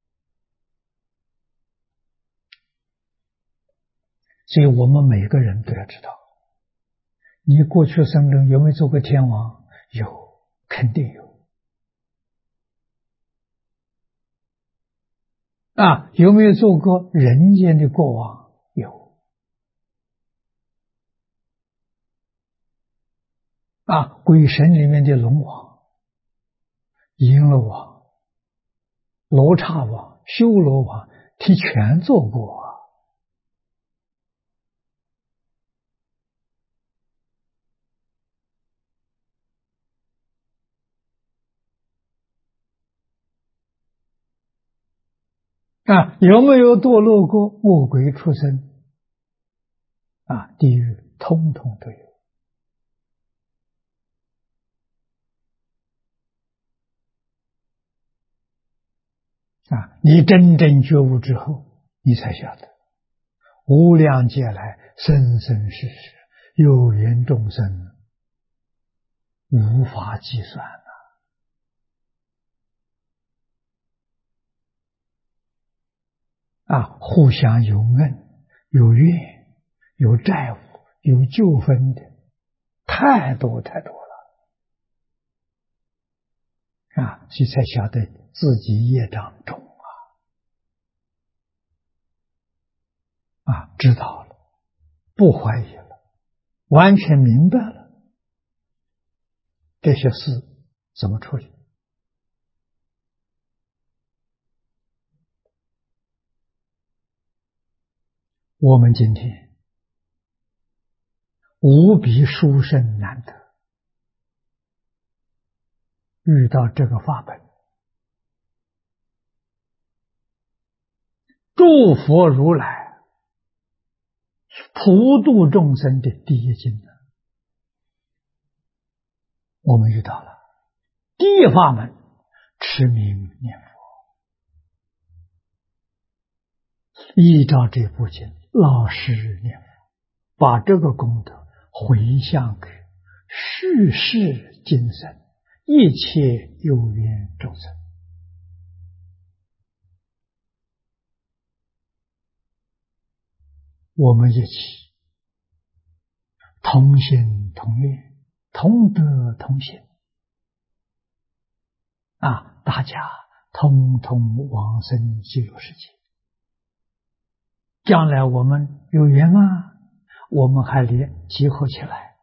所以我们每个人都要知道，你过去生中有没有做过天王？有，肯定有有没有做过人间的国王？有鬼神里面的龙王、阎罗王、罗刹王、修罗王，他全做过有没有堕落过恶鬼畜生地狱？通通都有你真正觉悟之后，你才晓得无量劫来生生世世有缘众生无法计算互相有恩、有怨、有债务、有纠纷的太多太多了所以才晓得自己业障重知道了，不怀疑了，完全明白了这些事怎么处理我们今天无比殊胜难得，遇到这个法本，诸佛如来普度众生的第一经呢，我们遇到了第一法门，持名念佛，依照这部经老实念佛，把这个功德回向给世世今生一切有缘众生。我们一起同心同愿，同德同行大家通通往生极乐世界。将来我们有缘吗？我们还得集合起来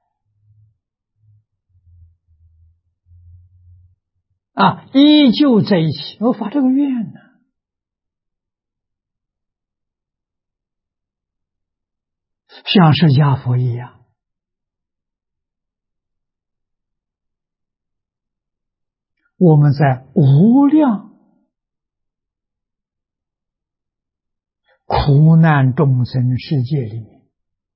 依旧在一起，我发这个愿呢。像释迦佛一样，我们在无量苦难众生世界里面，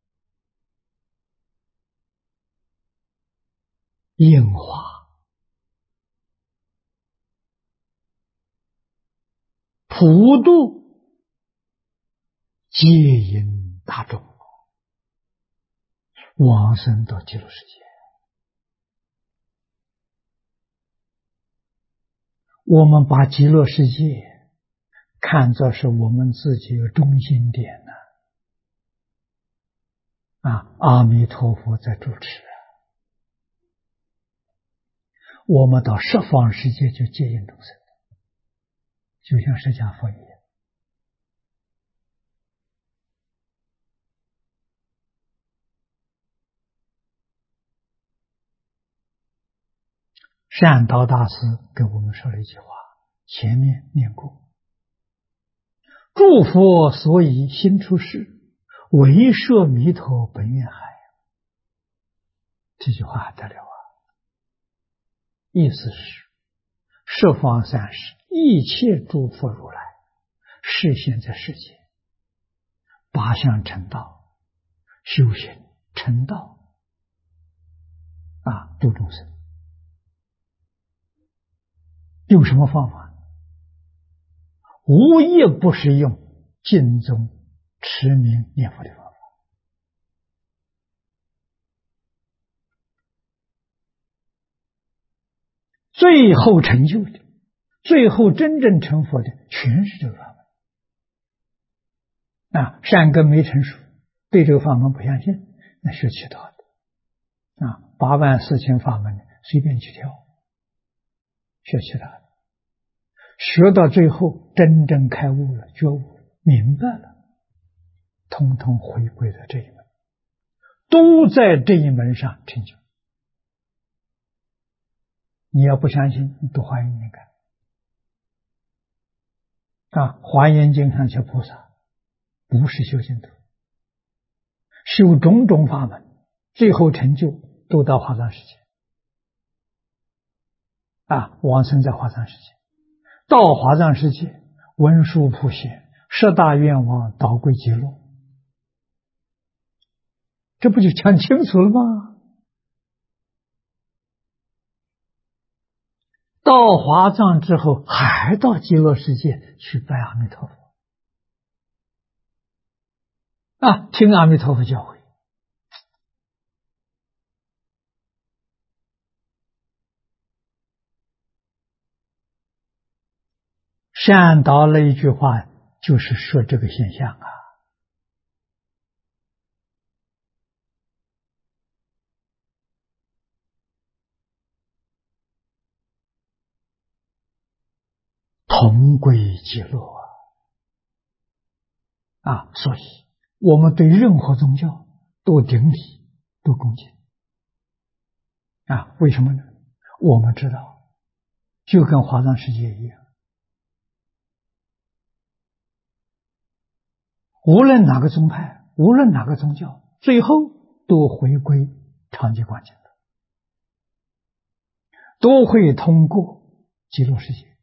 应化普度皆因大众往生到极乐世界。我们把极乐世界看作是我们自己的中心点阿弥陀佛在主持，我们到十方世界就接引众生，就像释迦佛一样。善导大师给我们说了一句话，前面念过：诸佛所以心出世，唯摄弥陀本愿海。这句话得了意思是十方三世一切诸佛如来示现在世界，八相成道，修行成道度众生。用什么方法？无一不是用尽宗持名念佛的方法。最后成就的，最后真正成佛的，全是这个法门善根没成熟，对这个法门不相信，那学其他的84000法门随便去挑，学其他的，学到最后真正开悟了，觉悟了，明白了，通通回归到这一门，都在这一门上成就。你要不相信，你读华严经看华严经上求菩萨不是修净土，修种种法门，最后成就都到华藏世界往生在华藏世界。到华藏世界，文殊普贤10大愿望导归极乐，这不就讲清楚了吗？到华藏之后，还到极乐世界去拜阿弥陀佛听阿弥陀佛教诲。善导了一句话，就是说这个现象同归极乐所以我们对任何宗教都顶礼，都恭敬为什么呢？我们知道，就跟华藏世界一样， 无论哪个宗派，无论哪个宗教，最后都回归常寂光净土，都会通过极乐世界。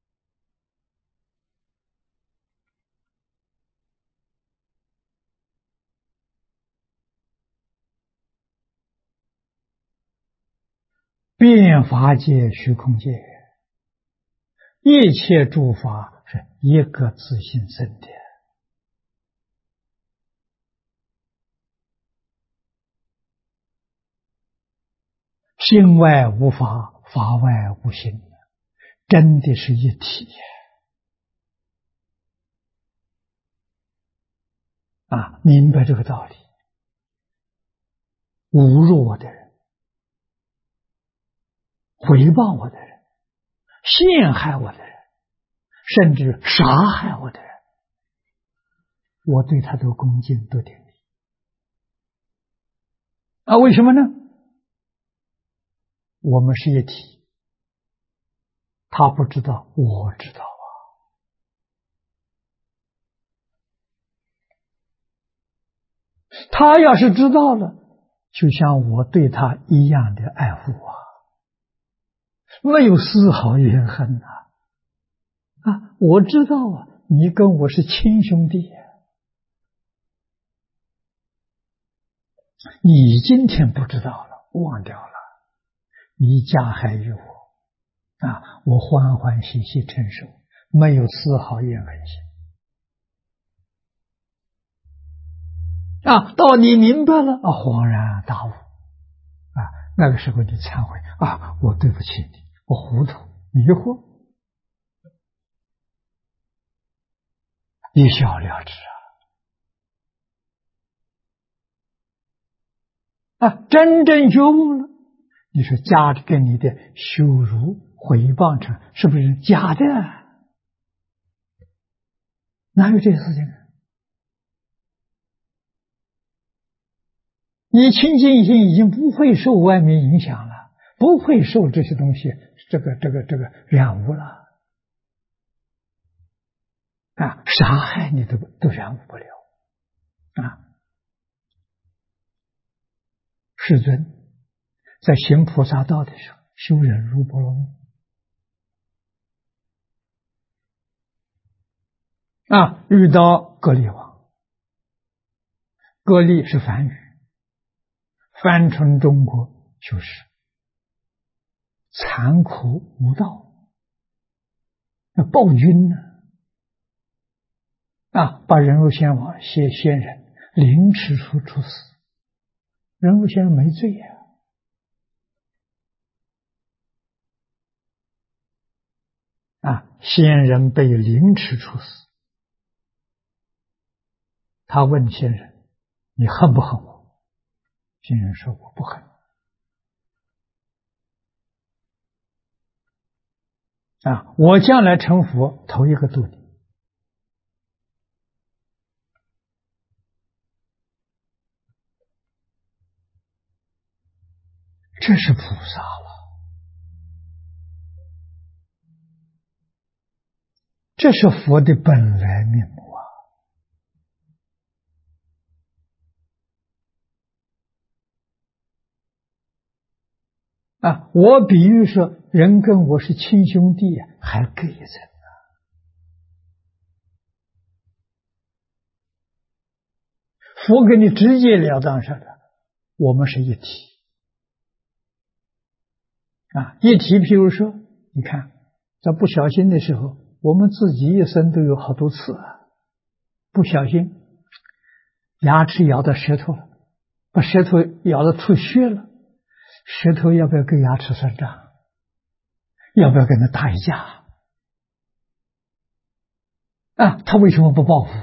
遍法界、虚空界，一切诸法是一个自性生的。心外无法，法外无心，真的是一体啊！明白这个道理，侮辱我的人，诽谤我的人，陷害我的人，甚至杀害我的人，我对他都恭敬，都顶礼。为什么呢？我们是一体，他不知道，我知道啊。他要是知道了，就像我对他一样的爱护啊，没有丝毫怨恨我知道啊，你跟我是亲兄弟你今天不知道了，忘掉了，你加害于我我欢欢喜喜承受，没有丝毫怨恨心到你明白了恍然大悟那个时候你忏悔我对不起你，我糊涂迷惑，一笑了之真正觉悟了，你说加给你的羞辱毁谤成是不是假的？哪有这个事情你清净心已经不会受外面影响了，不会受这些东西这个染污了杀害你都染污不了世尊在行菩萨道的时候，修忍辱波罗蜜遇到割利王，割利是梵语，翻成中国就是残酷无道，暴君把人肉仙王仙人凌迟处死，人肉仙人没罪仙人被凌迟处死，他问仙人：“你恨不恨我？”仙人说：“我不恨。”我将来成佛，头一个度你。这是菩萨了，这是佛的本来面目我比喻说，人跟我是亲兄弟还隔一层佛给你直截了当说的，我们是一体一体。譬如说，你看，在不小心的时候，我们自己一生都有好多次不小心牙齿咬到舌头了，把舌头咬得出血了，舌头要不要跟牙齿算账？要不要跟他打一架？他为什么不报复？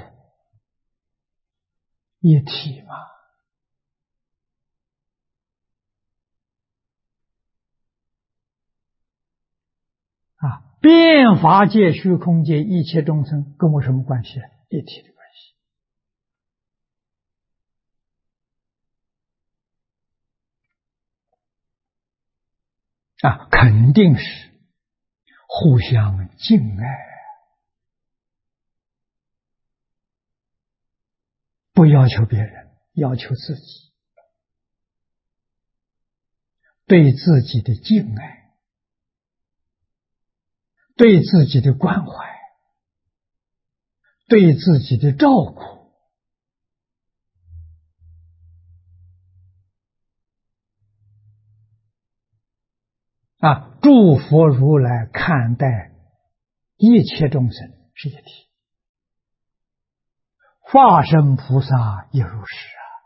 一体嘛。遍法界、虚空界一切众生跟我什么关系？一体的关系肯定是互相敬爱不要求别人，要求自己，对自己的敬爱，对自己的关怀，对自己的照顾，诸佛如来看待一切众生是一体，化身菩萨也如是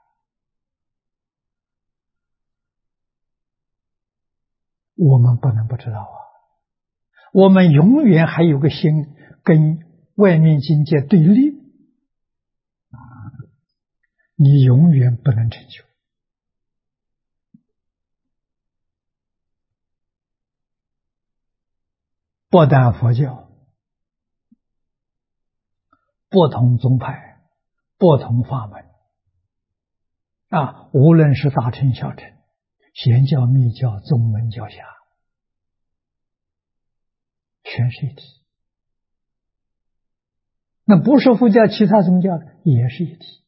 我们不能不知道我们永远还有个心跟外面境界对立，你永远不能成就。不但佛教，不同宗派，不同法门无论是大乘小乘，显教密教宗门教下，全是一体。那不是佛教，其他宗教也是一体。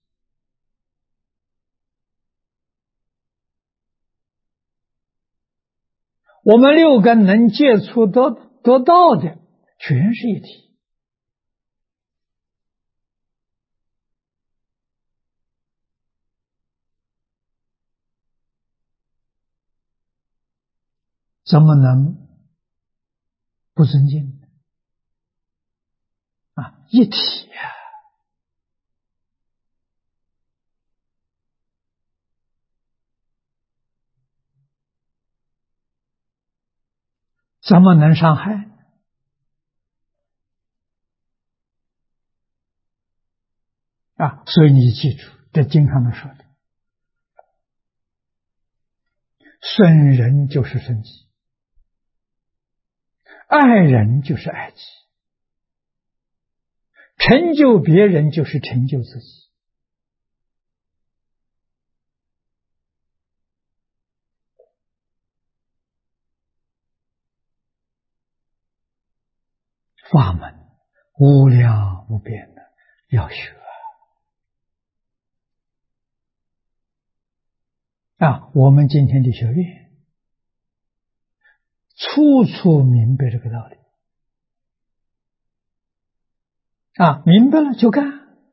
我们六根能接触得到的，全是一体。怎么能不尊敬一体怎么能伤害所以你记住，这经上面说的，损人就是损己，爱人就是爱己，成就别人就是成就自己。法门无量无边的，要学我们今天的学院处处明白这个道理明白了就干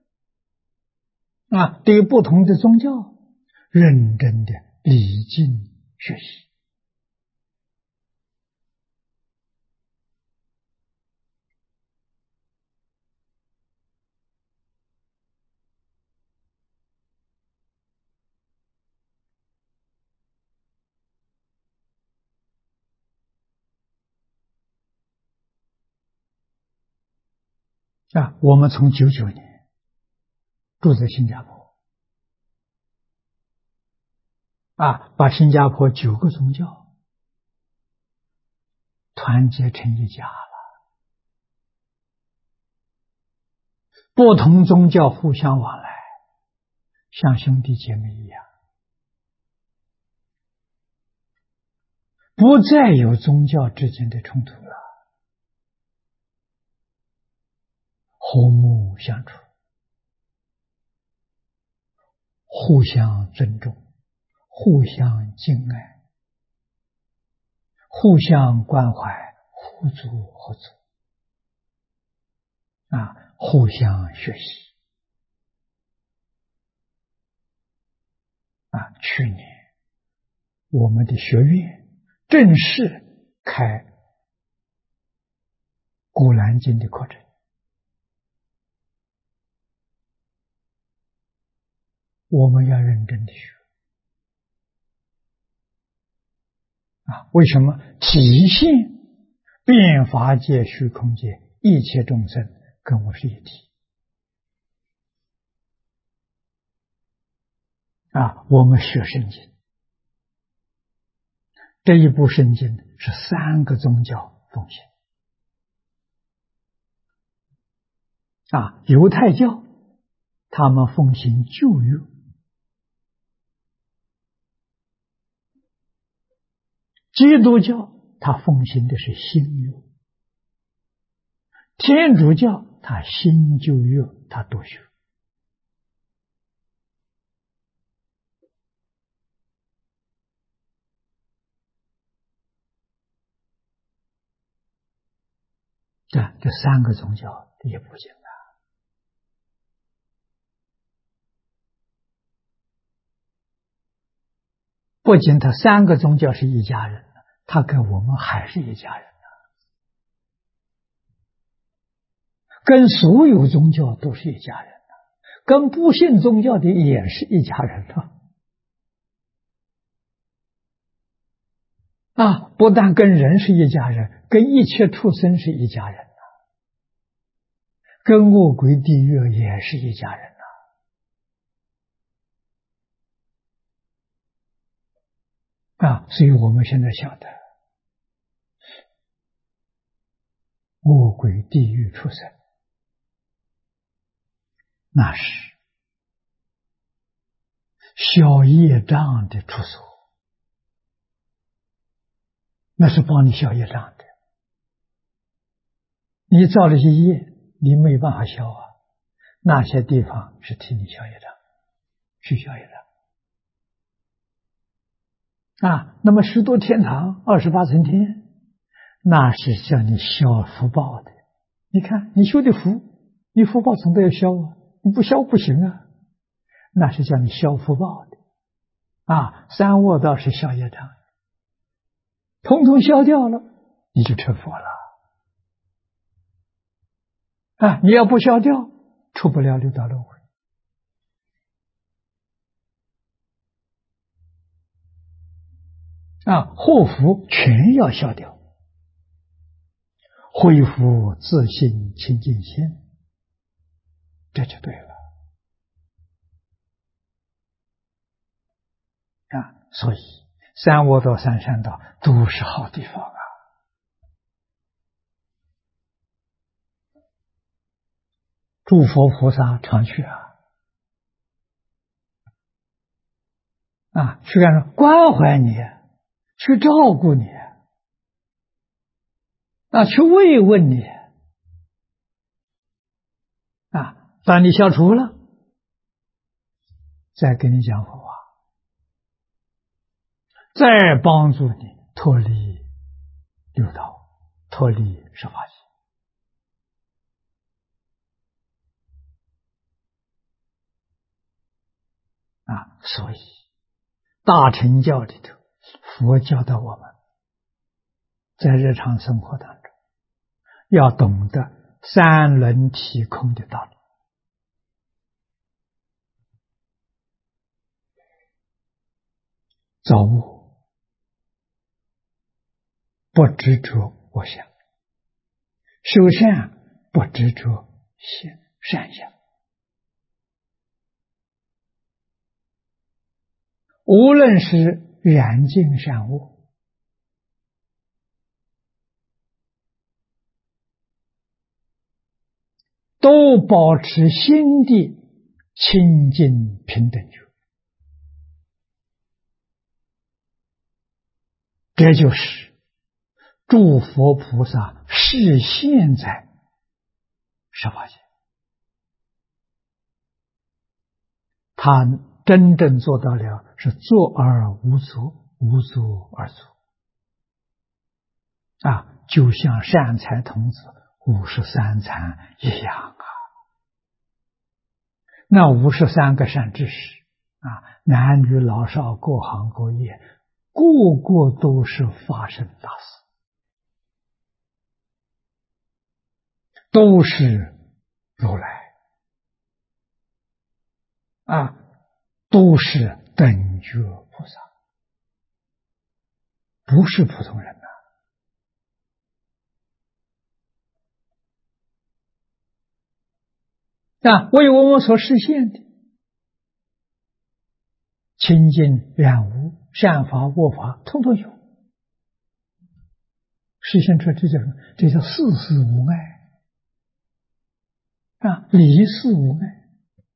对不同的宗教认真的礼敬学习我们从99年住在新加坡把新加坡9个宗教团结成一家了，不同宗教互相往来，像兄弟姐妹一样，不再有宗教之间的冲突了，和睦相处，互相尊重，互相敬爱，互相关怀，互助合作互相学习去年我们的学院正式开古兰经的课程我们要认真的学为什么？体现遍法界虚空界一切众生跟我是一体我们学圣经，这一部圣经是3个宗教奉行犹太教他们奉行旧约，基督教他奉行的是新约，天主教他新旧约他都学这三个宗教也不行啊！不仅他三个宗教是一家人，他跟我们还是一家人，跟所有宗教都是一家人，跟不信宗教的也是一家人不但跟人是一家人，跟一切畜生是一家人，跟恶鬼地狱也是一家人所以我们现在晓得，恶鬼地狱畜生，那是消业障的处所，那是帮你消业障的。你造了些业，你没办法消那些地方是替你消业障，去消业障那么十多天堂、28层天，那是叫你消福报的。你看你修的福，你福报总得要消你不消不行那是叫你消福报的三恶道是消业障，统统消掉了，你就成佛了你要不消掉，出不了六道轮回祸福全要消掉，恢复自信清净心，这就对了所以三恶道、三善道都是好地方诸佛菩萨常去去干什么？关怀你，去照顾你去慰问你把你消除了，再跟你讲佛再帮助你脱离六道，脱离十法界所以大乘教里头，佛教导我们在日常生活当中要懂得三轮体空的道理。造物不执着我想，修善不执着善想，无论是染净善恶，都保持心地清净平等觉，这就是诸佛菩萨示现在十法界，他真正做到了是作而无作，无作而作就像善财童子53禅一样那53个善知识男女老少各行各业，个个都是法身大士，都是如来都是等觉菩萨，不是普通人为我们所实现的清净染污善法恶法通通有，实现出这叫什么？这叫事事无碍离事无碍，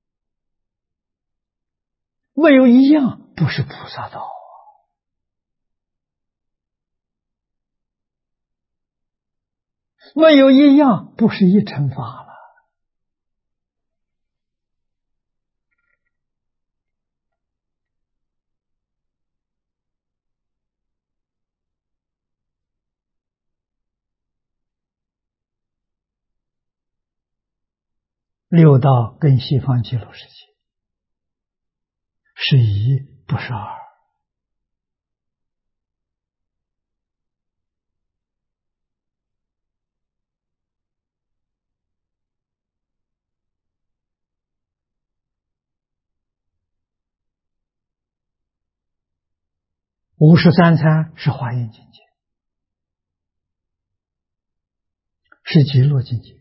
没有一样不是菩萨道没有一样不是一乘法了六道跟西方极乐世界是一，不是二。53参是华严境界，是极乐境界，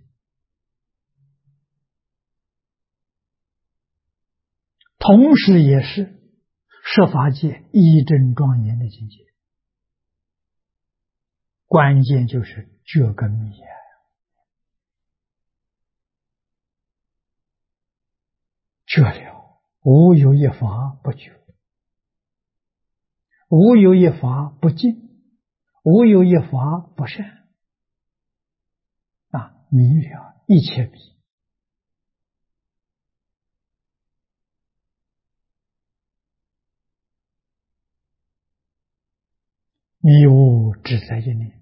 同时也是十法界一真庄严的境界。关键就是觉根密啊，觉了，无有一法不觉，无有一法不净，无有一法不善啊！迷了，一切迷。迷悟只在一念，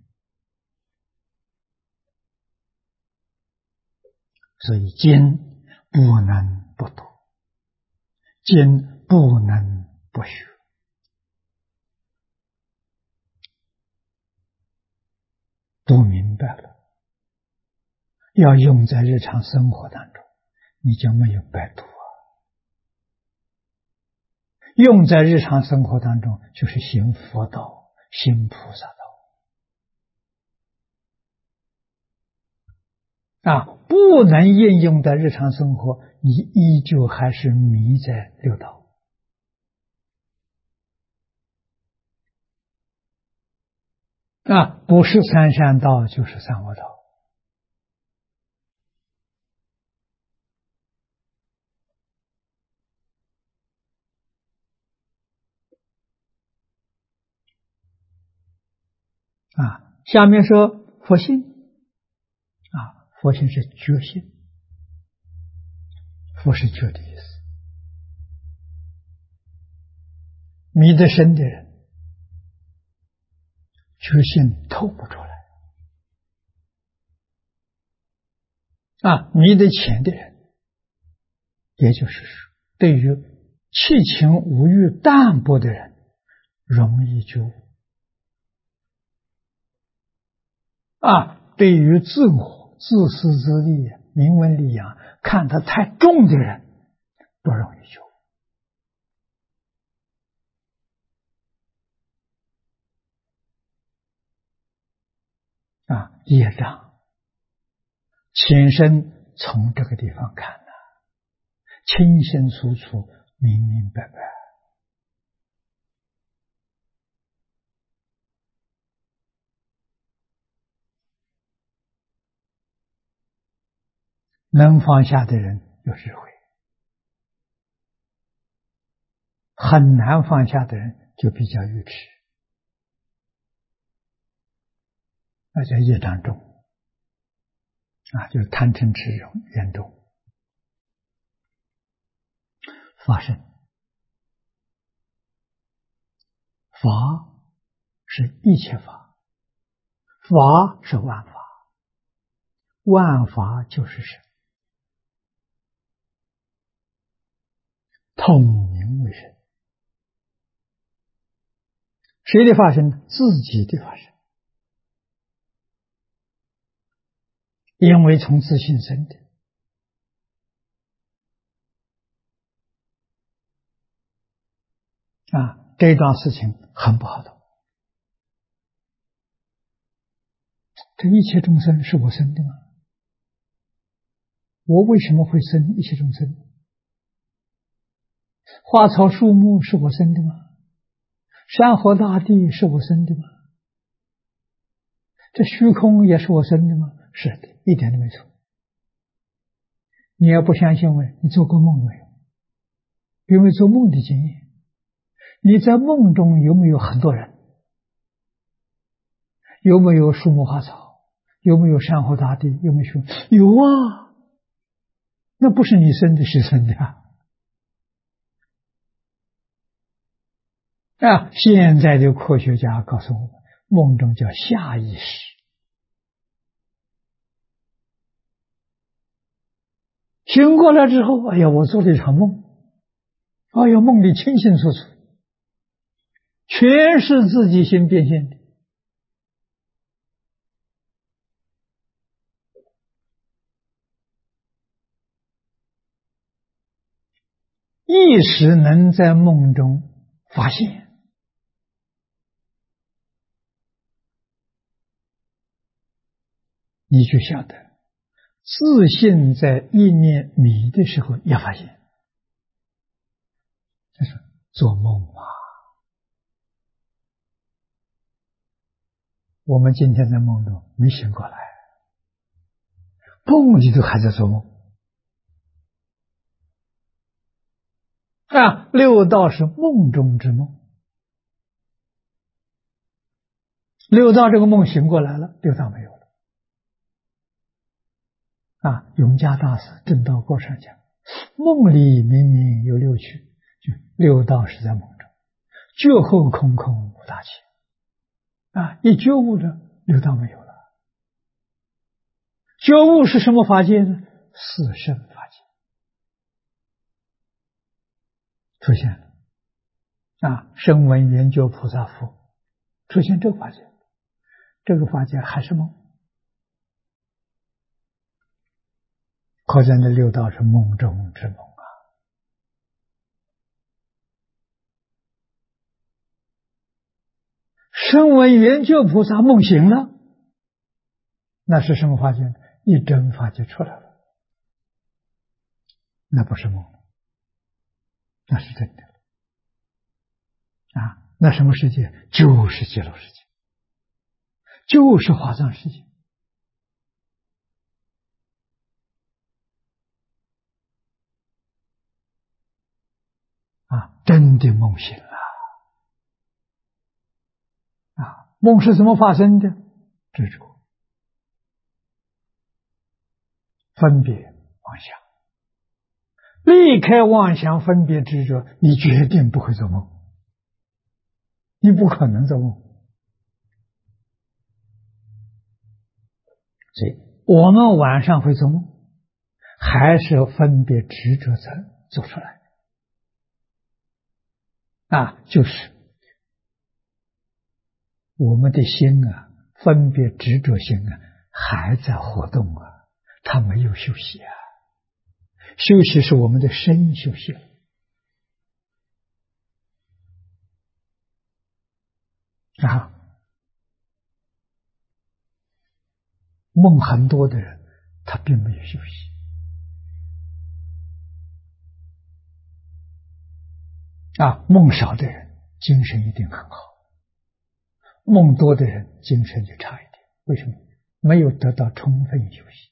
所以经不能不读，经不能不学。读明白了，要用在日常生活当中，你就没有白读啊。用在日常生活当中，就是行佛道，行菩萨道啊。不能应用在日常生活，你依旧还是迷在六道啊，不是三善道就是三恶道啊。下面说佛性啊，佛性是觉性，佛是觉的意思。迷得深的人，觉性透不出来啊。迷得浅的人，也就是说，对于七情五欲淡薄的人，容易觉悟啊。对于自我、自私自利、名闻利养看得太重的人，不容易觉悟啊。业障前身从这个地方看呢，清清楚楚、明明白白。能放下的人有智慧，很难放下的人就比较愚痴，那叫业障重啊，就是贪嗔痴严重。法身，法是一切法，法是万法，万法就是神，统名为神。谁的法身？自己的法身，因为从自性生的啊。这桩事情很不好懂。这一切众生是我生的吗？我为什么会生一切众生？花草树木是我生的吗？山河大地是我生的吗？这虚空也是我生的吗？是的，一点都没错。你要不相信问，你做过梦没有？有没有做梦的经验？你在梦中有没有很多人？有没有树木花草？有没有山河大地？有没有？有啊，那不是你生的，是生的啊。现在的科学家告诉我们，梦中叫下意识醒过来之后，哎呀，我做了一场梦，哎呀，梦里清清楚楚，全是自己心变现的。意识能在梦中发现，你就晓得，自信在意念迷的时候也发现，这是做梦啊。我们今天在梦中没醒过来，梦里头还在做梦啊！六道是梦中之梦，六道这个梦醒过来了，六道没有了啊！永嘉大师正道过上讲，梦里明明有六趣，就六道是在梦中，觉后空空无大千啊！一觉悟了，六道没有了。觉悟是什么法界呢？四圣法界出现了啊！声闻缘觉菩萨佛出现这个法界，这个法界还是梦，可见那六道是梦中之梦啊！声闻缘觉菩萨梦醒了，那是什么法界呢？一真法界出来了，那不是梦，那是真的啊！那什么世界？就是极乐世界，就是华藏世界啊！真的梦醒了啊！梦是怎么发生的？执着、分别、妄想，离开妄想、分别、执着，你决定不会做梦，你不可能做梦。所以我们晚上会做梦，还是分别执着才做出来啊，就是我们的心啊，分别执着心啊，还在活动啊，它没有休息啊。休息是我们的身休息了啊。梦很多的人，他并没有休息啊。梦少的人精神一定很好，梦多的人精神就差一点。为什么？没有得到充分休息。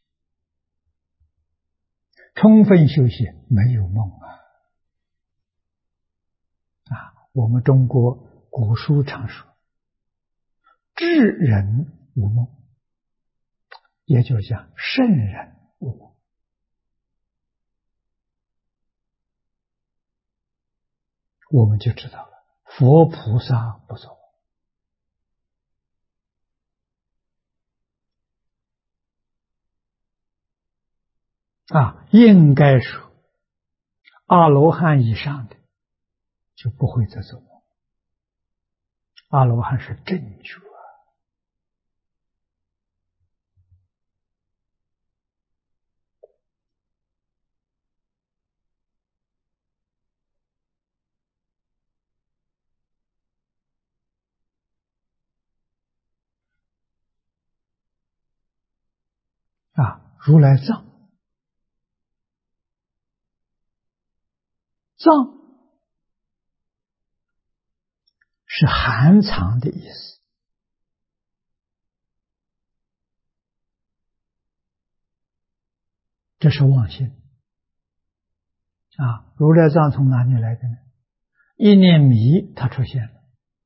充分休息没有梦啊！我们中国古书常说，智人无梦，也就是讲圣人无梦。我们就知道了，佛菩萨不做梦啊。应该说阿罗汉以上的就不会再做梦，阿罗汉是正觉啊。如来藏，藏是含藏的意思，这是妄心啊。如来藏从哪里来的呢？一念迷，它出现了，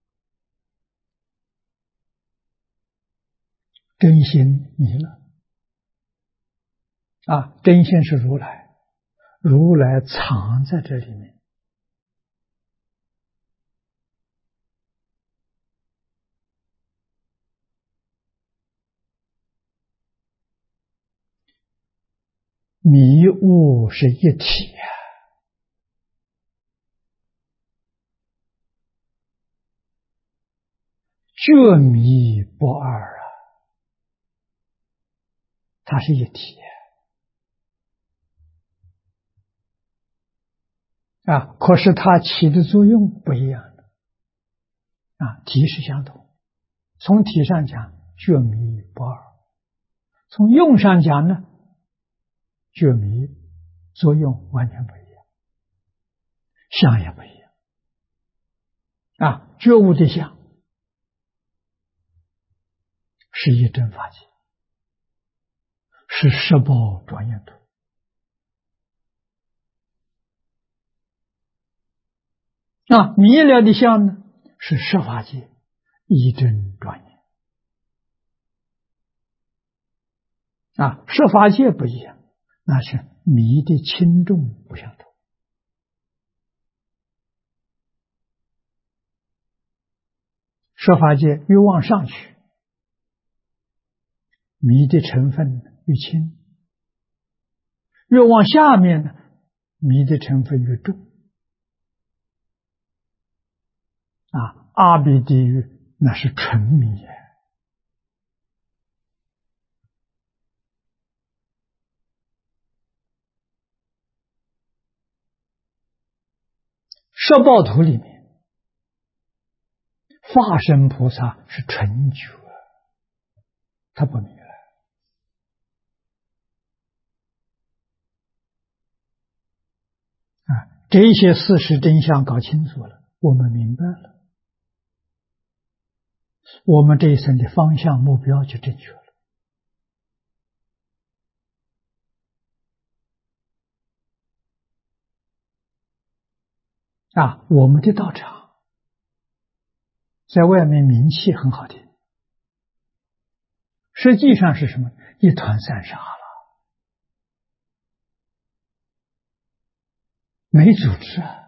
真心迷了啊。真心是如来，如来藏在这里面迷悟是一体啊，觉迷不二啊，它是一体啊，可是它起的作用不一样的啊，体是相同，从体上讲觉迷不二，从用上讲呢，觉迷作用完全不一样，相也不一样啊，觉悟的相是一真法界，是十宝庄严土啊，迷了的相呢是十法界一真庄严啊，十法界不一样，那是迷的轻重不相同。十法界越往上去，迷的成分越轻；越往下面呢，迷的成分越重。啊，阿鼻地狱那是纯迷呀。十报图里面，化身菩萨是纯觉，他不迷了。啊，这些事实真相搞清楚了，我们明白了，我们这一生的方向目标就正确了。啊，我们的道场在外面名气很好听，实际上是什么？一团散沙了，没组织啊。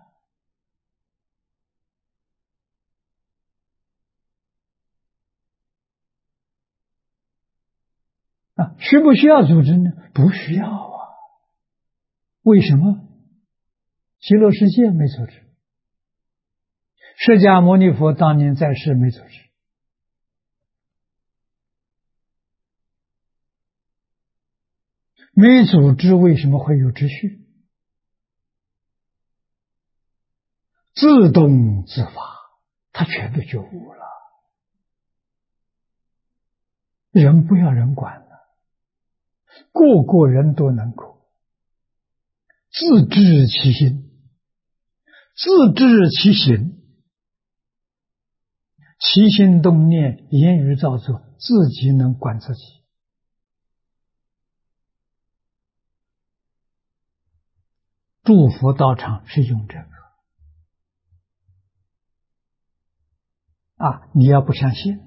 啊，需不需要组织呢？不需要啊。为什么？极乐世界没组织，释迦牟尼佛当年在世没组织，没组织为什么会有秩序？自动自发，他全都觉悟了，人不要人管了，个个人都能够自治其心，自治其行，起心动念、言语造作，自己能管自己。祝福道场是用这个啊！你要不相信，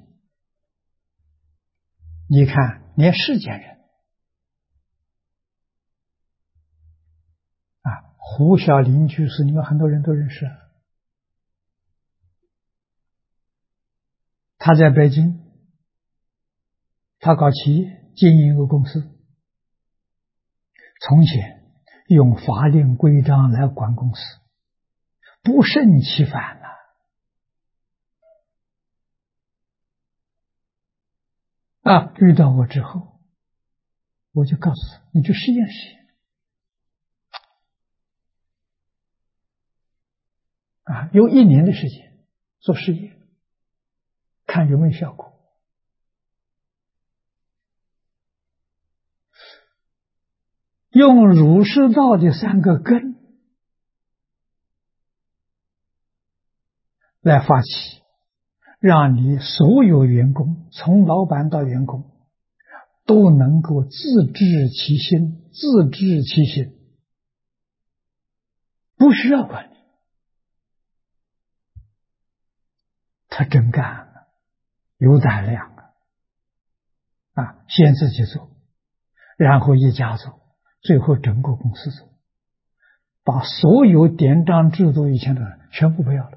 你看连世间人啊，胡小林居士，你们很多人都认识啊。他在北京，他搞企业，经营一个公司，从前用法令规章来管公司，不胜其烦呐。啊，遇到我之后，我就告诉他，你去实验实验啊，用1年的时间做实验，看有没有效果。用儒释道的3个根来发起，让你所有员工，从老板到员工，都能够自治其心，自治其行，不需要管理。他真干了，有胆量啊！先自己做，然后一家做，最后整个公司做，把所有典章制度以前的全部不要了。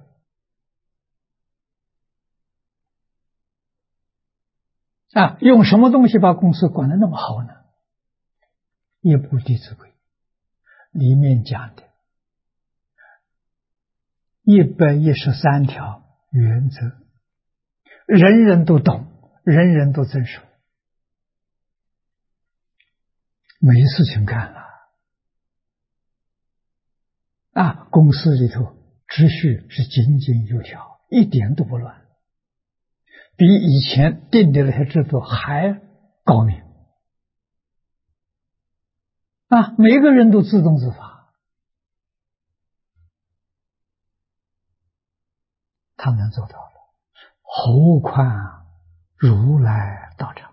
啊，用什么东西把公司管得那么好呢？ 一部《弟子规》里面讲的113条原则，人人都懂，人人都遵守，没事情干了。公司里头秩序是井井有条，一点都不乱，比以前定的那些制度还高明。每个人都自动自发，他能做到了，何况如来道场。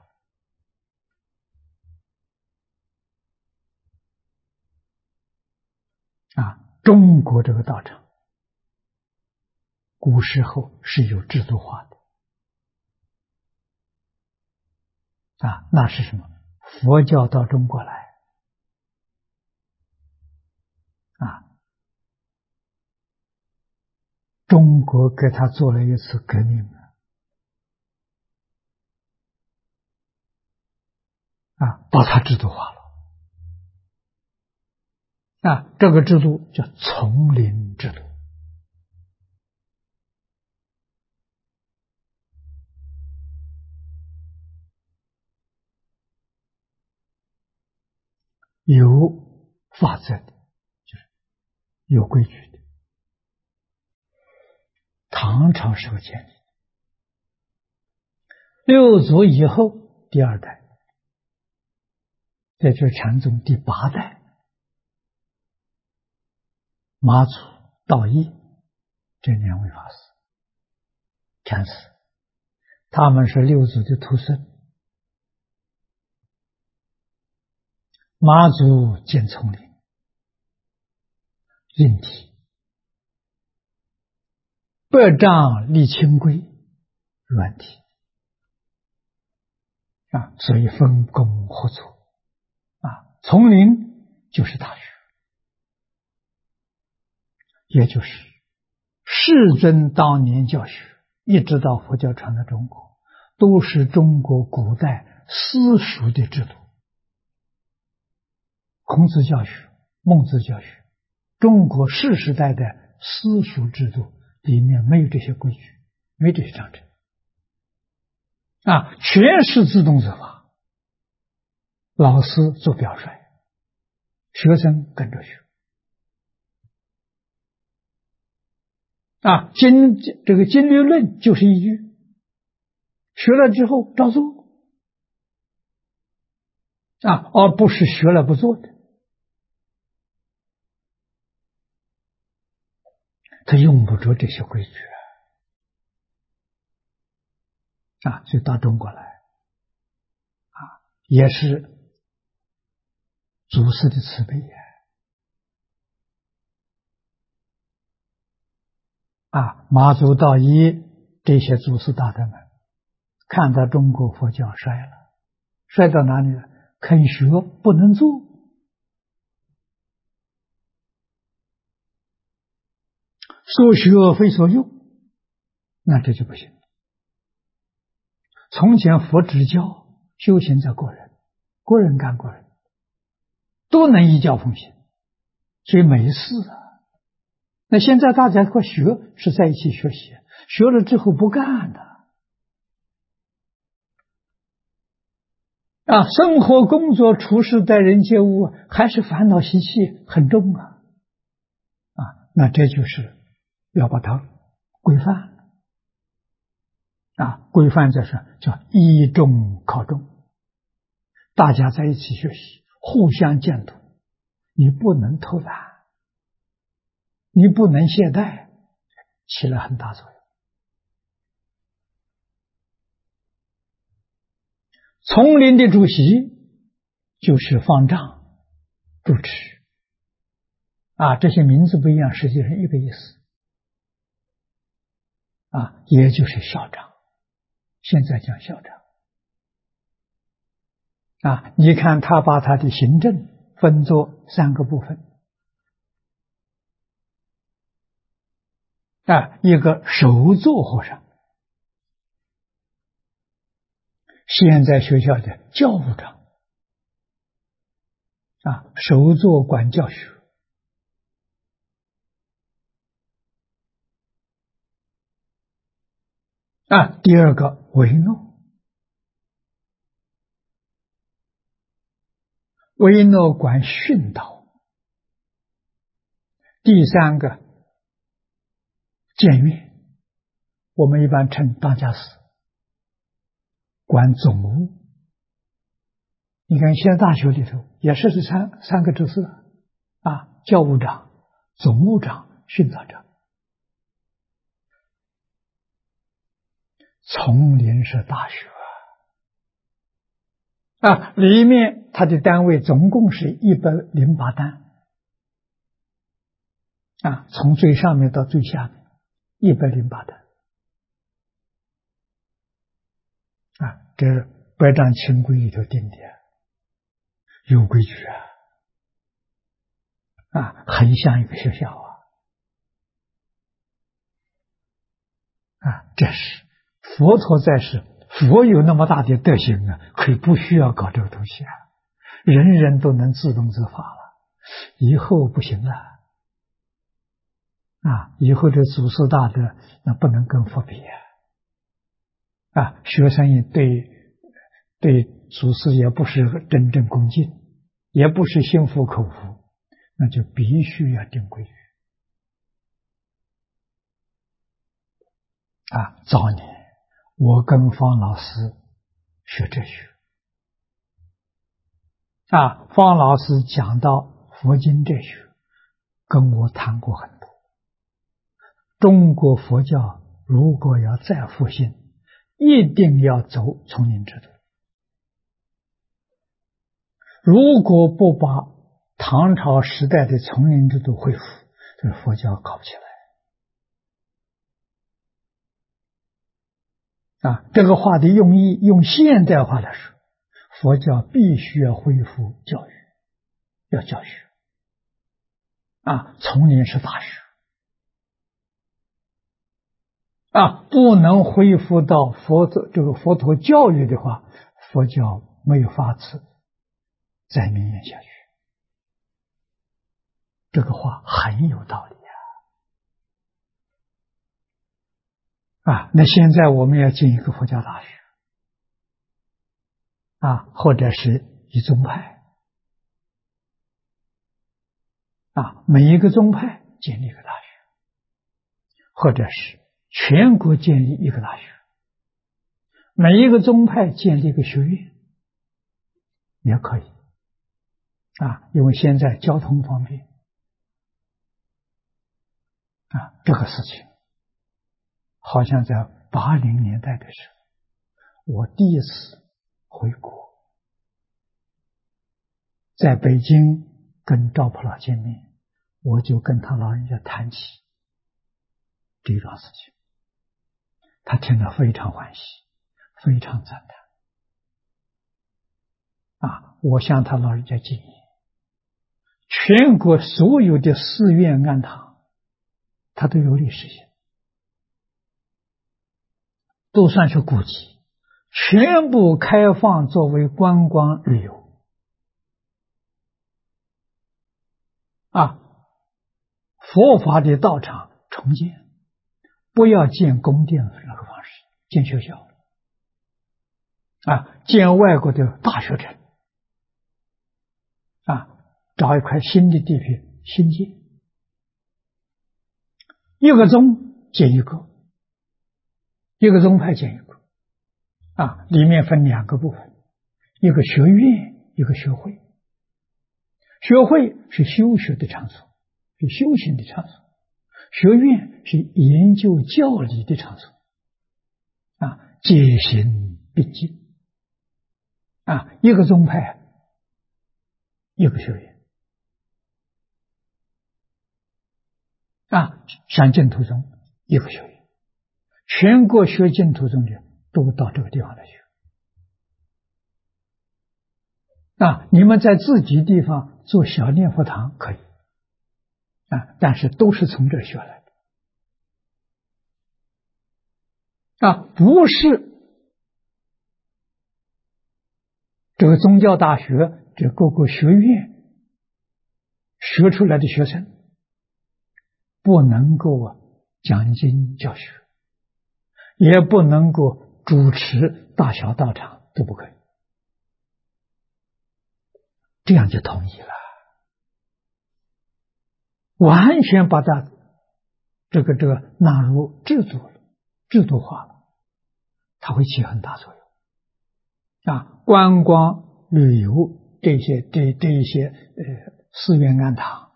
中国这个道场古时候是有制度化的那是什么？佛教到中国来中国给他做了一次革命把它制度化了这个制度叫丛林制度。有法则的，就是有规矩的。唐朝时候建立，六祖以后第二代，这就是禅宗第8代，马祖、道一这2位法师、禅师，他们是六祖的徒孙。马祖建丛林，令体；百丈立清规，软体。所以分工合作丛林就是大学，也就是世尊当年教学，一直到佛教传到中国，都是中国古代私塾的制度。孔子教学、孟子教学，中国世世代代私塾制度里面没有这些规矩，没有这些章程全是自动自发，老师做表率，学生跟着学这个经律论就是一句，学了之后照做而不是学了不做的。他用不着这些规矩所以到中国来也是祖师的慈悲马祖道一这些祖师大德们看到中国佛教衰了，衰到哪里了？肯学不能做，所学非所用，那这就不行。从前佛指教修行在国人，国人干国人，都能依教奉行，所以没事那现在大家和学是在一起学习，学了之后不干的生活工作处事待人接物还是烦恼习气很重那这就是要把它规范规范就是叫依众靠众，大家在一起学习，互相监督，你不能偷懒，你不能懈怠，起了很大作用。丛林的主席就是方丈、主持这些名字不一样，实际上一个意思也就是校长，现在讲校长你看他把他的行政分作3个部分一个首座和尚，现在学校的教务长首座管教学。第二个唯诺，唯诺管训导。第三个监院，我们一般称当家司，管总务。你看现在大学里头也是这三个职责教务长、总务长、训导长。丛林是大学里面它的单位总共是108单从最上面到最下面108单这是百丈清规里头定的，有规矩很像一个学校这是佛陀在世，佛有那么大的德行可以不需要搞这个东西人人都能自动自发了。以后不行了以后这祖师大德那不能跟佛比学生也对祖师也不是真正恭敬，也不是心服口服，那就必须要定规矩早年我跟方老师学哲学方老师讲到佛经哲学，跟我谈过很多。中国佛教如果要再复兴，一定要走丛林制度。如果不把唐朝时代的丛林制度恢复，这个佛教搞不起来这个话的用意，用现代话来说，佛教必须要恢复教育，要教学丛林是大学不能恢复到佛陀教育的话，佛教没有法子再绵延下去。这个话很有道理那现在我们要建一个佛教大学或者是一宗派每一个宗派建立一个大学，或者是全国建立一个大学，每一个宗派建立一个学院也可以因为现在交通方便这个事情好像在80年代的时候，我第一次回国，在北京跟赵普老见面，我就跟他老人家谈起这桩事情，他听了非常欢喜，非常赞叹我向他老人家建议，全国所有的寺院庵堂它都有历史性，都算是古迹，全部开放作为观光旅游佛法的道场重建，不要建宫殿那个方式，建学校建外国的大学城找一块新的地皮新建，一个宗建一个，一个宗派建一个里面分2个部分，一个学院，一个学会。学会是修学的场所，是修行的场所；学院是研究教理的场所戒行并进一个宗派，一个学院像净土宗一个学院，全国学净土宗的都到这个地方来学你们在自己地方做小念佛堂可以但是都是从这儿学来的不是这个宗教大学这各个学院学出来的学生不能够讲经教学，也不能够主持大小道场，都不可以。这样就统一了，完全把它这个纳入制度了，制度化了，它会起很大作用。观光旅游这些寺院庵堂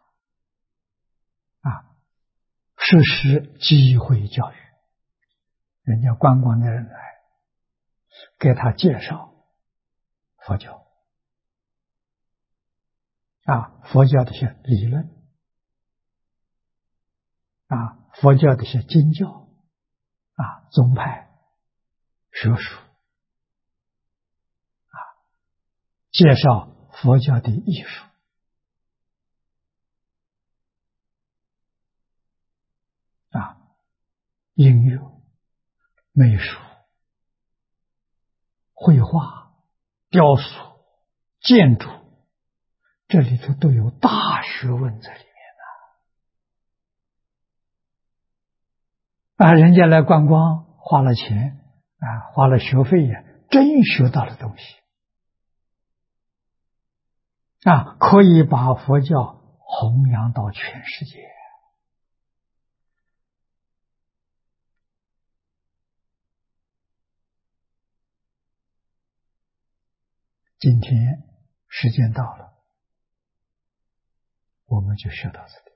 实施机会教育，人家观光的人来给他介绍佛教佛教的一些理论佛教的一些经教宗派学术介绍佛教的艺术音乐、美术、绘画、雕塑、建筑，这里头都有大学问在里面人家来观光花了钱花了学费真学到了东西可以把佛教弘扬到全世界。今天时间到了，我们就学到这里。